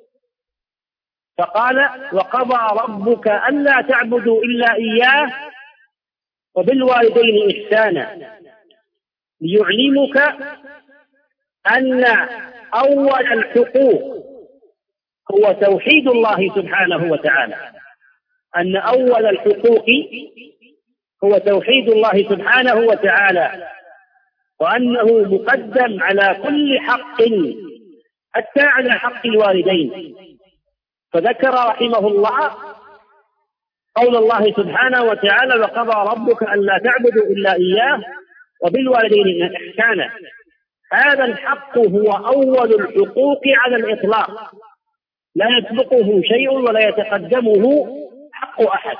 فقال وقضى ربك ألا تعبدوا إلا إياه وبالوالدين إحسانا، ليعلمك أن أول الحقوق هو توحيد الله سبحانه وتعالى، أن أول الحقوق هو توحيد الله سبحانه وتعالى، وأنه مقدم على كل حق حتى على حق الوالدين. فذكر رحمه الله قول الله سبحانه وتعالى وقضى ربك ألا تعبدوا إلا إياه وبالوالدين إحسانا. هذا الحق هو أول الحقوق على الإطلاق، لا يسبقه شيء ولا يتقدمه حق أحد.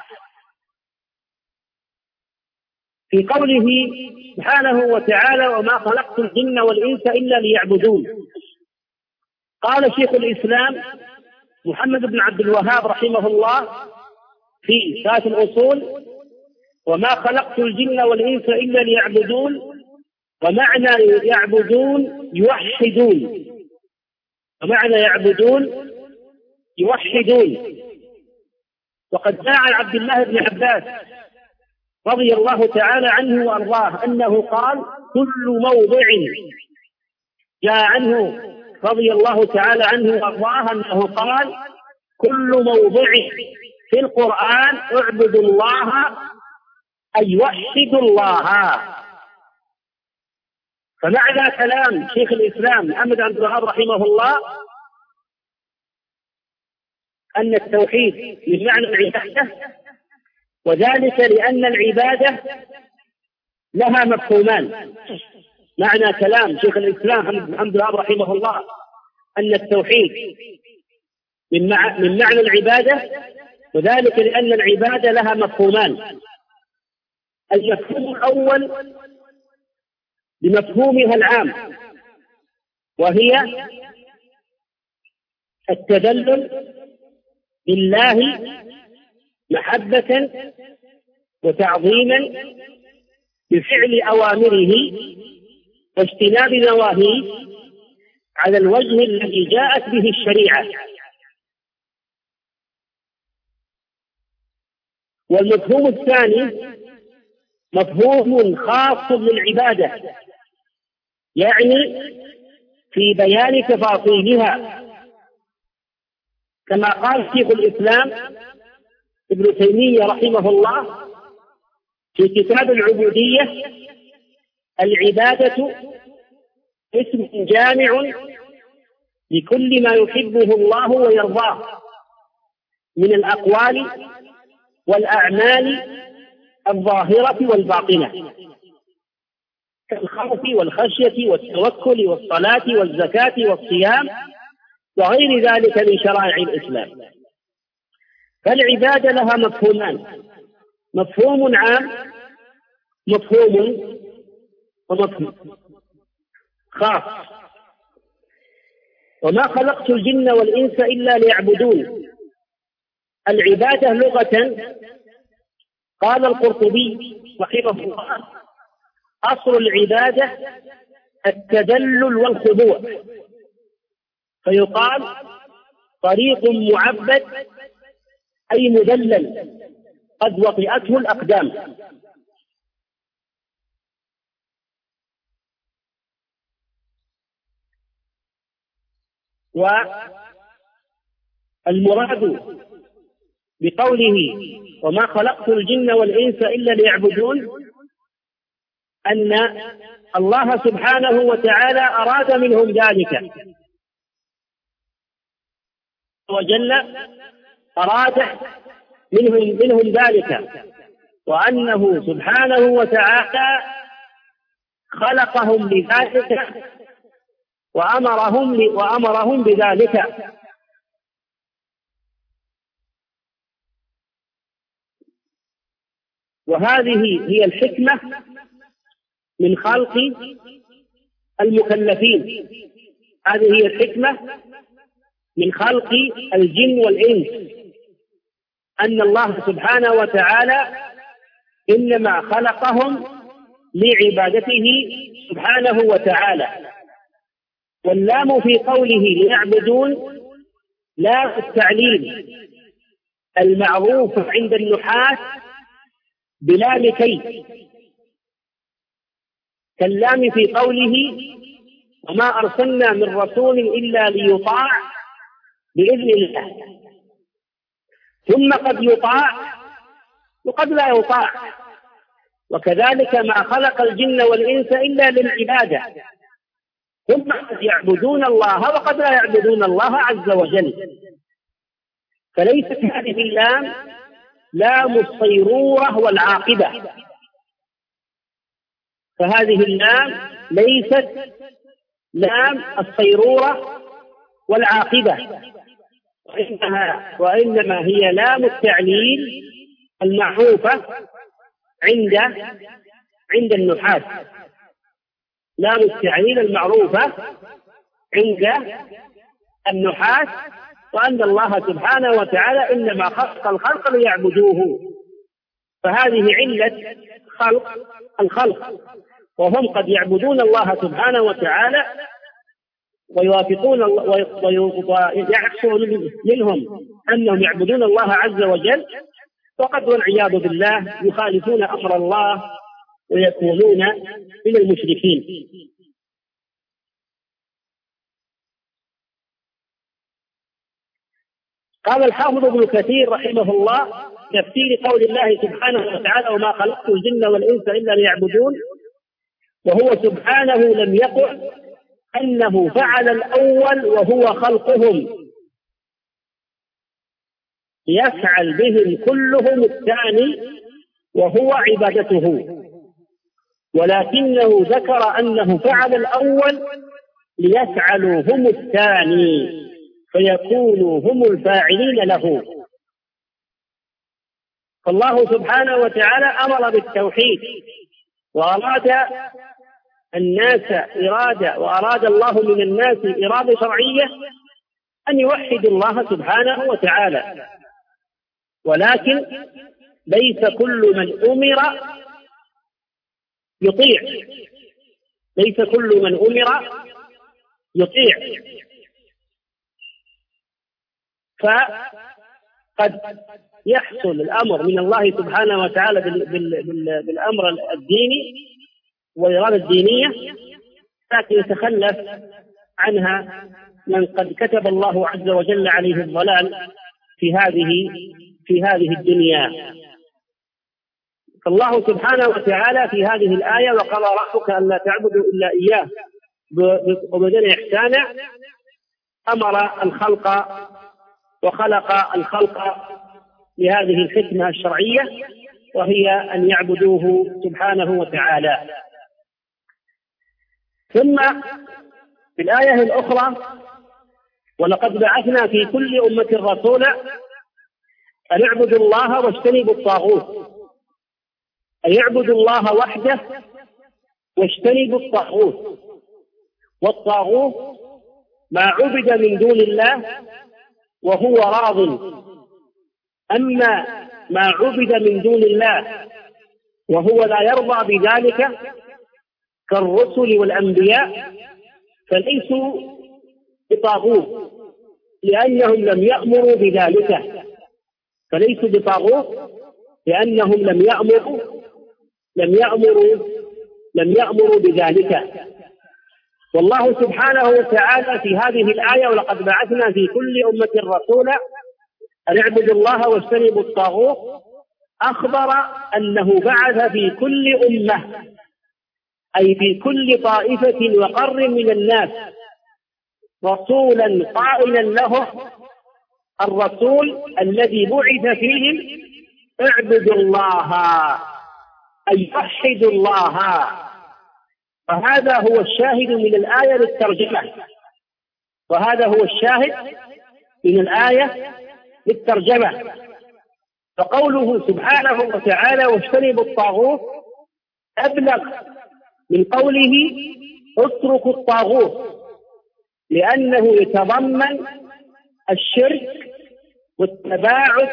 في قوله سبحانه وتعالى وما خلقت الجن والإنس إلا ليعبدون، قال شيخ الإسلام محمد بن عبد الوهاب رحمه الله في ذات الأصول وما خلقت الجن والإنس إلا ليعبدون، ومعنى يعبدون يوحدون، ومعنى يعبدون يوحدون. وقد جاء عن عبد الله بن عباس رضي الله تعالى عنه وأرضاه أنه قال كل موضع، جاء عنه رضي الله تعالى عنه وأرضاه أنه قال كل موضع في القرآن اعبدوا الله أي وحدوا الله. فمعنى كلام شيخ الإسلام محمد عبد الوهاب رحمه الله أن التوحيد بمعنى العبادة وذلك لأن العبادة لها مفهومان. معنى كلام شيخ الإسلام محمد الوهاب رحمه الله أن التوحيد من معنى العبادة، وذلك لأن العبادة لها مفهومان. المفهوم الأول بمفهومها العام، وهي التذلل لله محبة وتعظيما بفعل أوامره واجتناب نواهيه على الوجه الذي جاءت به الشريعة. والمفهوم الثاني مفهوم خاص للعبادة، يعني في بيان تفاصيلها، كما قال شيخ الإسلام ابن تيمية رحمه الله في كتاب العبودية: العبادة اسم جامع لكل ما يحبه الله ويرضاه من الأقوال والأعمال الظاهرة والباطنة، كالخوف والخشية والتوكل والصلاة والزكاة والصيام وغير ذلك من شرائع الإسلام. فالعبادة لها مفهومان: مفهوم عام، مفهوم ومفهوم خاص. وما خلقت الجن والإنس إلا ليعبدون. العبادة لغة، قال القرطبي رحمه الله: أصل العبادة التذلل والخضوع، فيقال طريق معبد أي مذلل قد وطئته الأقدام. والمراد بقوله وما خلقت الجن والإنس إلا ليعبدون أن الله سبحانه وتعالى أراد منهم ذلك وجل، أراد منهم ذلك، وأنه سبحانه وتعالى خلقهم لذلك وأمرهم بذلك. وهذه هي الحكمة من خلق المكلفين، هذه هي الحكمة من خلق الجن والإنس، أن الله سبحانه وتعالى إنما خلقهم لعبادته سبحانه وتعالى. واللام في قوله ليعبدون لا التعليل المعروف عند النحاة بلام كي، كاللام في قوله وما أرسلنا من رسول إلا ليطاع بإذن الله. ثم قد يطاع وقد لا يطاع، وكذلك ما خلق الجن والإنس إلا للعبادة، ثم قد يعبدون الله وقد لا يعبدون الله عز وجل. فليست هذه اللام لام الصيرورة والعاقبة، فهذه اللام ليست لام الصيرورة والعاقبة، وإنما هي لام التعليل المعروفة عند النحاة، لام التعليل المعروفة عند النحاة، وأن الله سبحانه وتعالى إنما خلق الخلق ليعبدوه. فهذه علة الخلق، وهم قد يعبدون الله سبحانه وتعالى ويوافقون ويحصل منهم أنهم يعبدون الله عز وجل، وقد والعياذ بالله يخالفون أمر الله ويكونون من المشركين. قال الحافظ ابن كثير رحمه الله تفسير قول الله سبحانه وتعالى وما خلقت الجن والإنس إلا ليعبدون: وهو سبحانه لم يقل أنه فعل الأول وهو خلقهم، يفعل بهم كلهم الثاني وهو عبادته، ولكنه ذكر أنه فعل الأول ليفعلوا هم الثاني فيكونوا هم الفاعلين له. فالله سبحانه وتعالى أمر بالتوحيد، وأراد الله من الناس إرادة شرعية أن يوحدوا الله سبحانه وتعالى، ولكن ليس كل من أمر يطيع، ليس كل من أمر يطيع. فقد يحصل الأمر من الله سبحانه وتعالى بالأمر الديني والإرادة الدينية، لكن يتخلف عنها من قد كتب الله عز وجل عليه الضلال في هذه الدنيا. فالله سبحانه وتعالى في هذه الآية وقضى ربك ألا تعبدوا إلا إياه وبدن إحسانا أمر الخلق وخلق الخلق لهذه الحكمة الشرعية، وهي أن يعبدوه سبحانه وتعالى. ثم في الآية الأخرى: ولقد بعثنا في كل أمة رسولا أن اعبدوا الله واجتنبوا الطاغوت، أن يعبدوا الله وحده واجتنبوا الطاغوت. والطاغوت ما عبد من دون الله وهو راض، أما ما عبد من دون الله وهو لا يرضى بذلك كالرسل والأنبياء فليسوا بطاغوت، لأنهم لم يأمروا بذلك، فليسوا بطاغوت لأنهم لم يأمروا بذلك. والله سبحانه وتعالى في هذه الآية: ولقد بعثنا في كل أمة رسولا أن اعبدوا الله واجتنبوا الطاغوت، أخبر أنه بعث في كل أمة، أي في كل طائفة وقر من الناس، رسولا قائلا له الرسول الذي بعث فيهم: اعبدوا الله، أي وحدوا الله. فهذا هو الشاهد من الآية للترجمة، فقوله سبحانه وتعالى: واجتنبوا الطاغوت أبلغ من قوله اتركوا الطاغوت، لأنه يتضمن الشرك والتباعد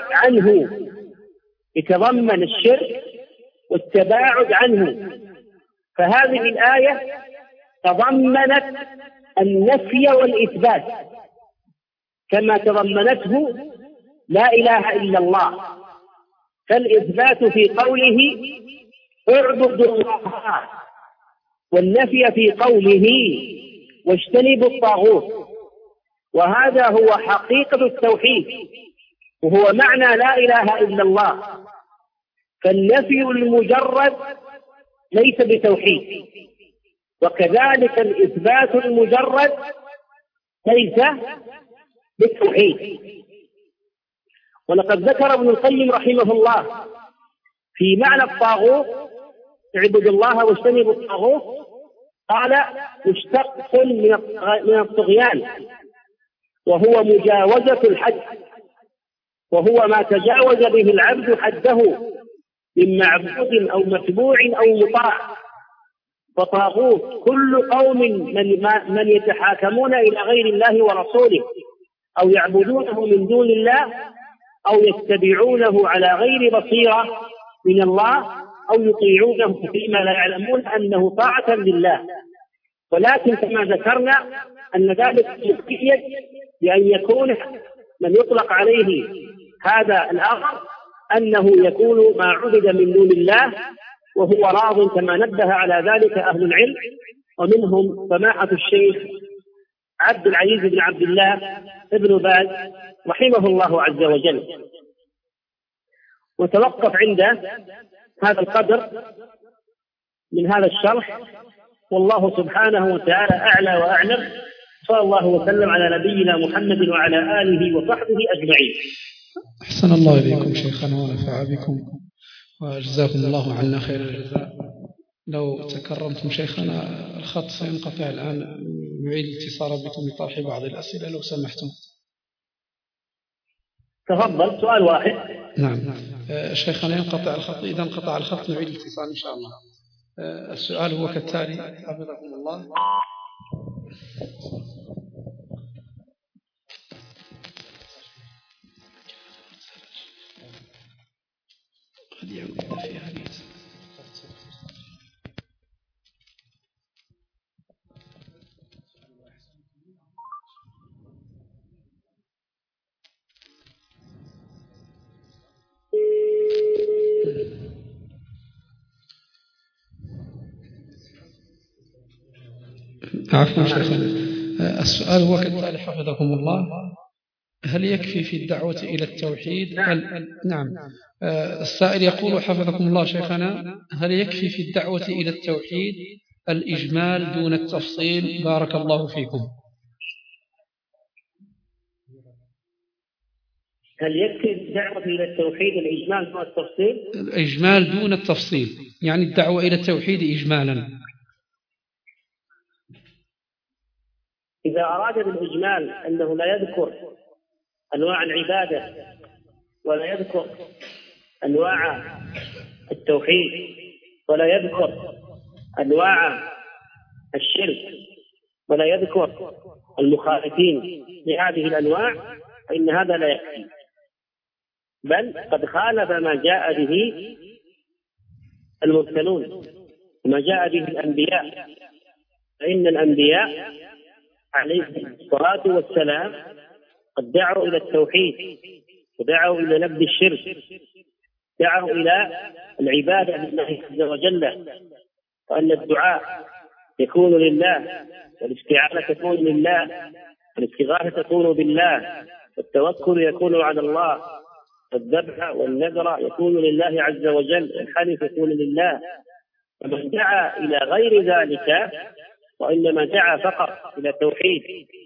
عنه، فهذه الآية تضمنت النفي والإثبات كما تضمنته لا إله إلا الله، فالإثبات في قوله اعبدوا الله، والنفي في قوله واجتنبوا الطاغوت. وهذا هو حقيقة التوحيد، وهو معنى لا إله إلا الله. فالنفي المجرد ليس بتوحيد، وكذلك الإثبات المجرد ليس بالتوحيد. ولقد ذكر ابن القيم رحمه الله في معنى الطاغوت: اعبدوا الله واجتنبوا الطاغوت، قال: مشتق من الطغيان، وهو مجاوزة الحد، وهو ما تجاوز به العبد حده من معبود أو متبوع أو مطاع. فطاغوت كل قوم من يتحاكمون إلى غير الله ورسوله، أو يعبدونه من دون الله، أو يتبعونه على غير بصيرة من الله، أو يطيعونه فيما لا يعلمون أنه طاعة لله. ولكن كما ذكرنا أن ذلك مقيد بأن يكون من يطلق عليه هذا الأمر أنه يكون ما عبد من دون الله وهو راض، كما نبه على ذلك أهل العلم، ومنهم سماحة الشيخ عبد العزيز بن عبد الله ابن باز رحمه الله عز وجل. وتوقف عند هذا القدر من هذا الشرح، والله سبحانه وتعالى أعلى وأعلم. صلى الله وسلم على نبينا محمد وعلى آله وصحبه أجمعين. أحسن الله إليكم شيخنا ونفع بكم. وجزاكم الله عنا خير الجزاء. لو تكرمتم شيخنا الخط سينقطع الآن، نعيد الاتصال بكم لطرح بعض الأسئلة لو سمحتم. تفضل، سؤال واحد. نعم. شيخنا ينقطع الخط، إذا انقطع الخط نعيد الاتصال إن شاء الله. السؤال هو كالتالي حفظكم الله. عفوا شيخنا، السؤال هو كالتالي حفظكم الله. هل يكفي في الدعوة إلى التوحيد؟ نعم. السائل يقول حفظكم الله شيخنا، هل يكفي في الدعوة إلى التوحيد الإجمال دون التفصيل؟ بارك الله فيكم. هل يكفي الدعوة إلى التوحيد الإجمال دون التفصيل؟ الإجمال دون التفصيل، يعني الدعوة إلى التوحيد إجمالا. إذا أراد بالإجمال أنه لا يذكر أنواع العبادة ولا يذكر أنواع التوحيد ولا يذكر أنواع الشرك ولا يذكر المخالفين لهذه الأنواع، فإن هذا لا يكفي، بل قد خالف ما جاء به المرسلون وما جاء به الأنبياء. فإن الأنبياء عليهم الصلاة والسلام قد دعوا إلى التوحيد ودعوا إلى نبذ الشرك، دعوا إلى العبادة لله عز وجل، وأن الدعاء يكون لله، والاستعانة تكون لله، والاستغاثة تكون بالله، والتوكل يكون على الله، والذبح والنذر يكون لله عز وجل، والحلف يكون لله. فمن دعا إلى غير ذلك وإنما دعا فقط إلى التوحيد،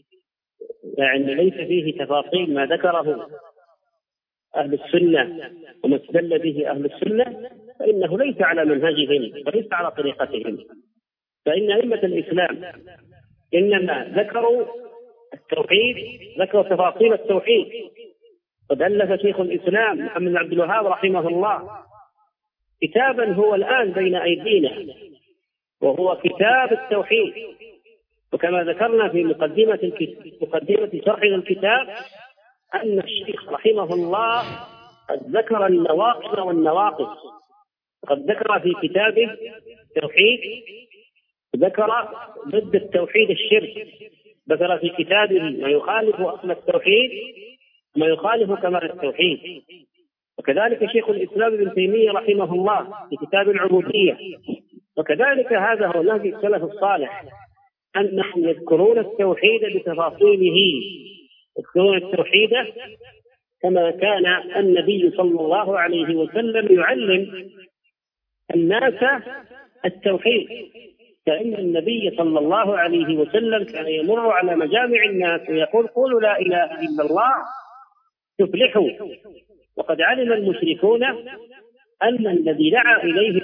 يعني ليس فيه تفاصيل ما ذكره أهل السنة وما استدل به أهل السنة، فإنه ليس على منهجهم وليس على طريقتهم. فإن أئمة الإسلام إنما ذكروا التوحيد، ذكروا تفاصيل التوحيد. قد ألف شيخ الإسلام محمد بن عبد الوهاب رحمه الله كتابا هو الآن بين أيدينا، وهو كتاب التوحيد. وكما ذكرنا في مقدمة شرح الكتاب أن الشيخ رحمه الله قد ذكر النواقض والنواقص، وقد ذكر في كتابه التوحيد، ذكر ضد التوحيد الشرك، ذكر في كتابه ما يخالف أصل التوحيد وما يخالف كمال التوحيد. وكذلك شيخ الإسلام ابن تيمية رحمه الله في كتاب العبودية. وكذلك هذا هو نهج السلف الصالح، أنهم يذكرون التوحيد بتفاصيله، يذكرون التوحيد كما كان النبي صلى الله عليه وسلم يعلم الناس التوحيد. فإن النبي صلى الله عليه وسلم كان يمر على مجامع الناس ويقول: قولوا لا إله إلا الله تفلحوا. وقد علم المشركون أن الذي دعا إليه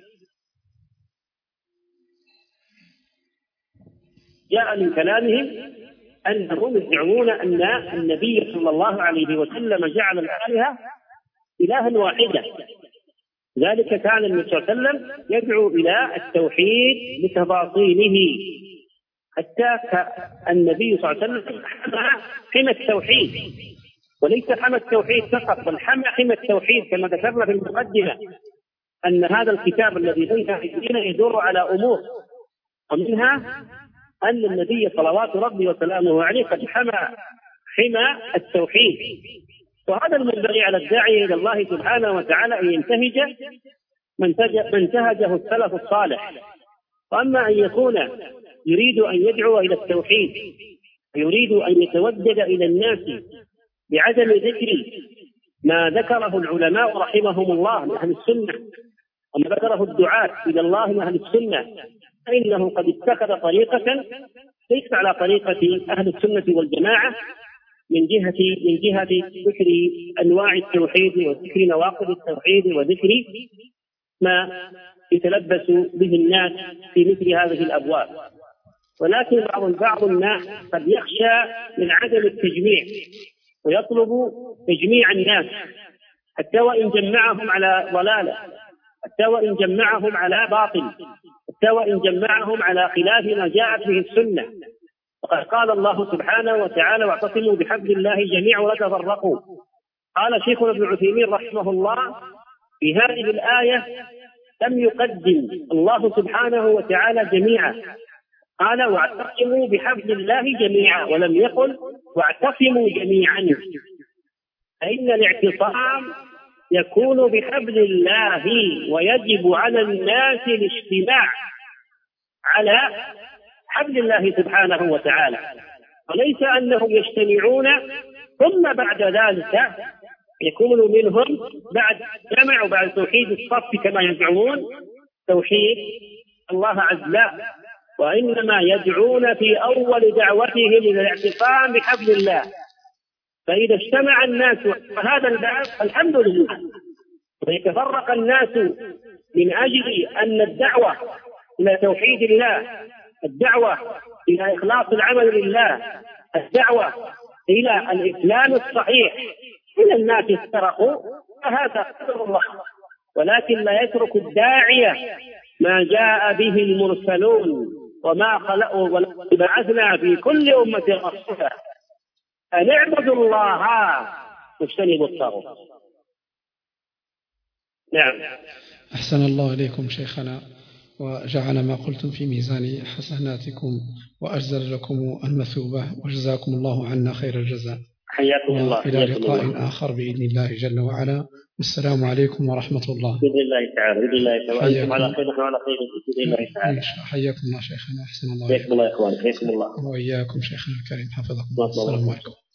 جاء من كلامهم أنهم يزعمون أن النبي صلى الله عليه وسلم جعل الآلهة إلها واحدة. ذلك كان النبي صلى الله عليه وسلم يدعو إلى التوحيد بتفاصيله، حتى النبي صلى الله عليه وسلم حمى التوحيد، وليس حمى التوحيد فقط، بل حمى التوحيد كما ذكرنا في المقدمة أن هذا الكتاب الذي بين أيدينا يدور على أمور، ومنها أن النبي صلوات ربي وسلامه عليه قد حمى التوحيد. وهذا المنبغي على الداعي إلى الله سبحانه وتعالى أن ينتهج من انتهجه السلف الصالح. وأما أن يكون يريد أن يدعو إلى التوحيد ويريد أن يتودد إلى الناس بعدم ذكر ما ذكره العلماء رحمهم الله من أهل السنة وما ذكره الدعاة إلى الله من أهل السنة، فإنه قد اتخذ طريقة ليس على طريقة أهل السنة والجماعة، من جهة ذكر أنواع التوحيد وذكر نواقض التوحيد وذكر ما يتلبس به الناس في مثل هذه الأبواب. ولكن بعض الناس قد يخشى من عدم التجميع ويطلب تجميع الناس، حتى وإن جمعهم على ضلالة، حتى وإن جمعهم على باطل، حتى وإن جمعهم على خلاف ما جاءت به السنة. وقد قال الله سبحانه وتعالى: واعتصموا بحبل الله جميعا ولا تفرقوا. قال شيخنا ابن عثيمين رحمه الله: في هذه الآية لم يقدم الله سبحانه وتعالى جميعا، قال: واعتصموا بحبل الله جميعا، ولم يقل واعتصموا جميعا. فإن الاعتصام يكون بحبل الله، ويجب على الناس الاجتماع على حبل الله سبحانه وتعالى، وليس أنهم يجتمعون ثم بعد ذلك يكون منهم بعد جمع وبعد توحيد الصف كما يزعمون توحيد الله عز وجل، وإنما يدعون في أول دعوتهم إلى الاعتصام بحبل الله. فإذا اجتمع الناس وهذا الباب الحمد لله، ويتفرق الناس من أجل أن الدعوة إلى توحيد الله، الدعوة إلى إخلاص العمل لله، الدعوة إلى الإسلام الصحيح، إلى الناس افترقوا، فهذا قدر الله. ولكن لا يترك الداعية ما جاء به المرسلون وما خلقوا، ولقد بعثنا في كل أمة رسولا أن اعبدوا الله واجتنبوا الطاغوت. نعم. أحسن الله إليكم شيخنا، وجعل ما قلتم في ميزان حسناتكم، وأجزل لكم المثوبة، وجزاكم الله عنا خير الجزاء. حياكم الله. إلى لقاء آخر بإذن الله جل وعلا. والسلام عليكم ورحمة الله. بإذن الله تعالى. بإذن الله تعالى. أنتم على خير وعلى خير بإذن الله تعالى. حياكم الله شيخنا. أحسن الله. حياكم الله يا إخوان. حياكم الله. وإياكم شيخنا الكريم حفظكم الله. السلام عليكم.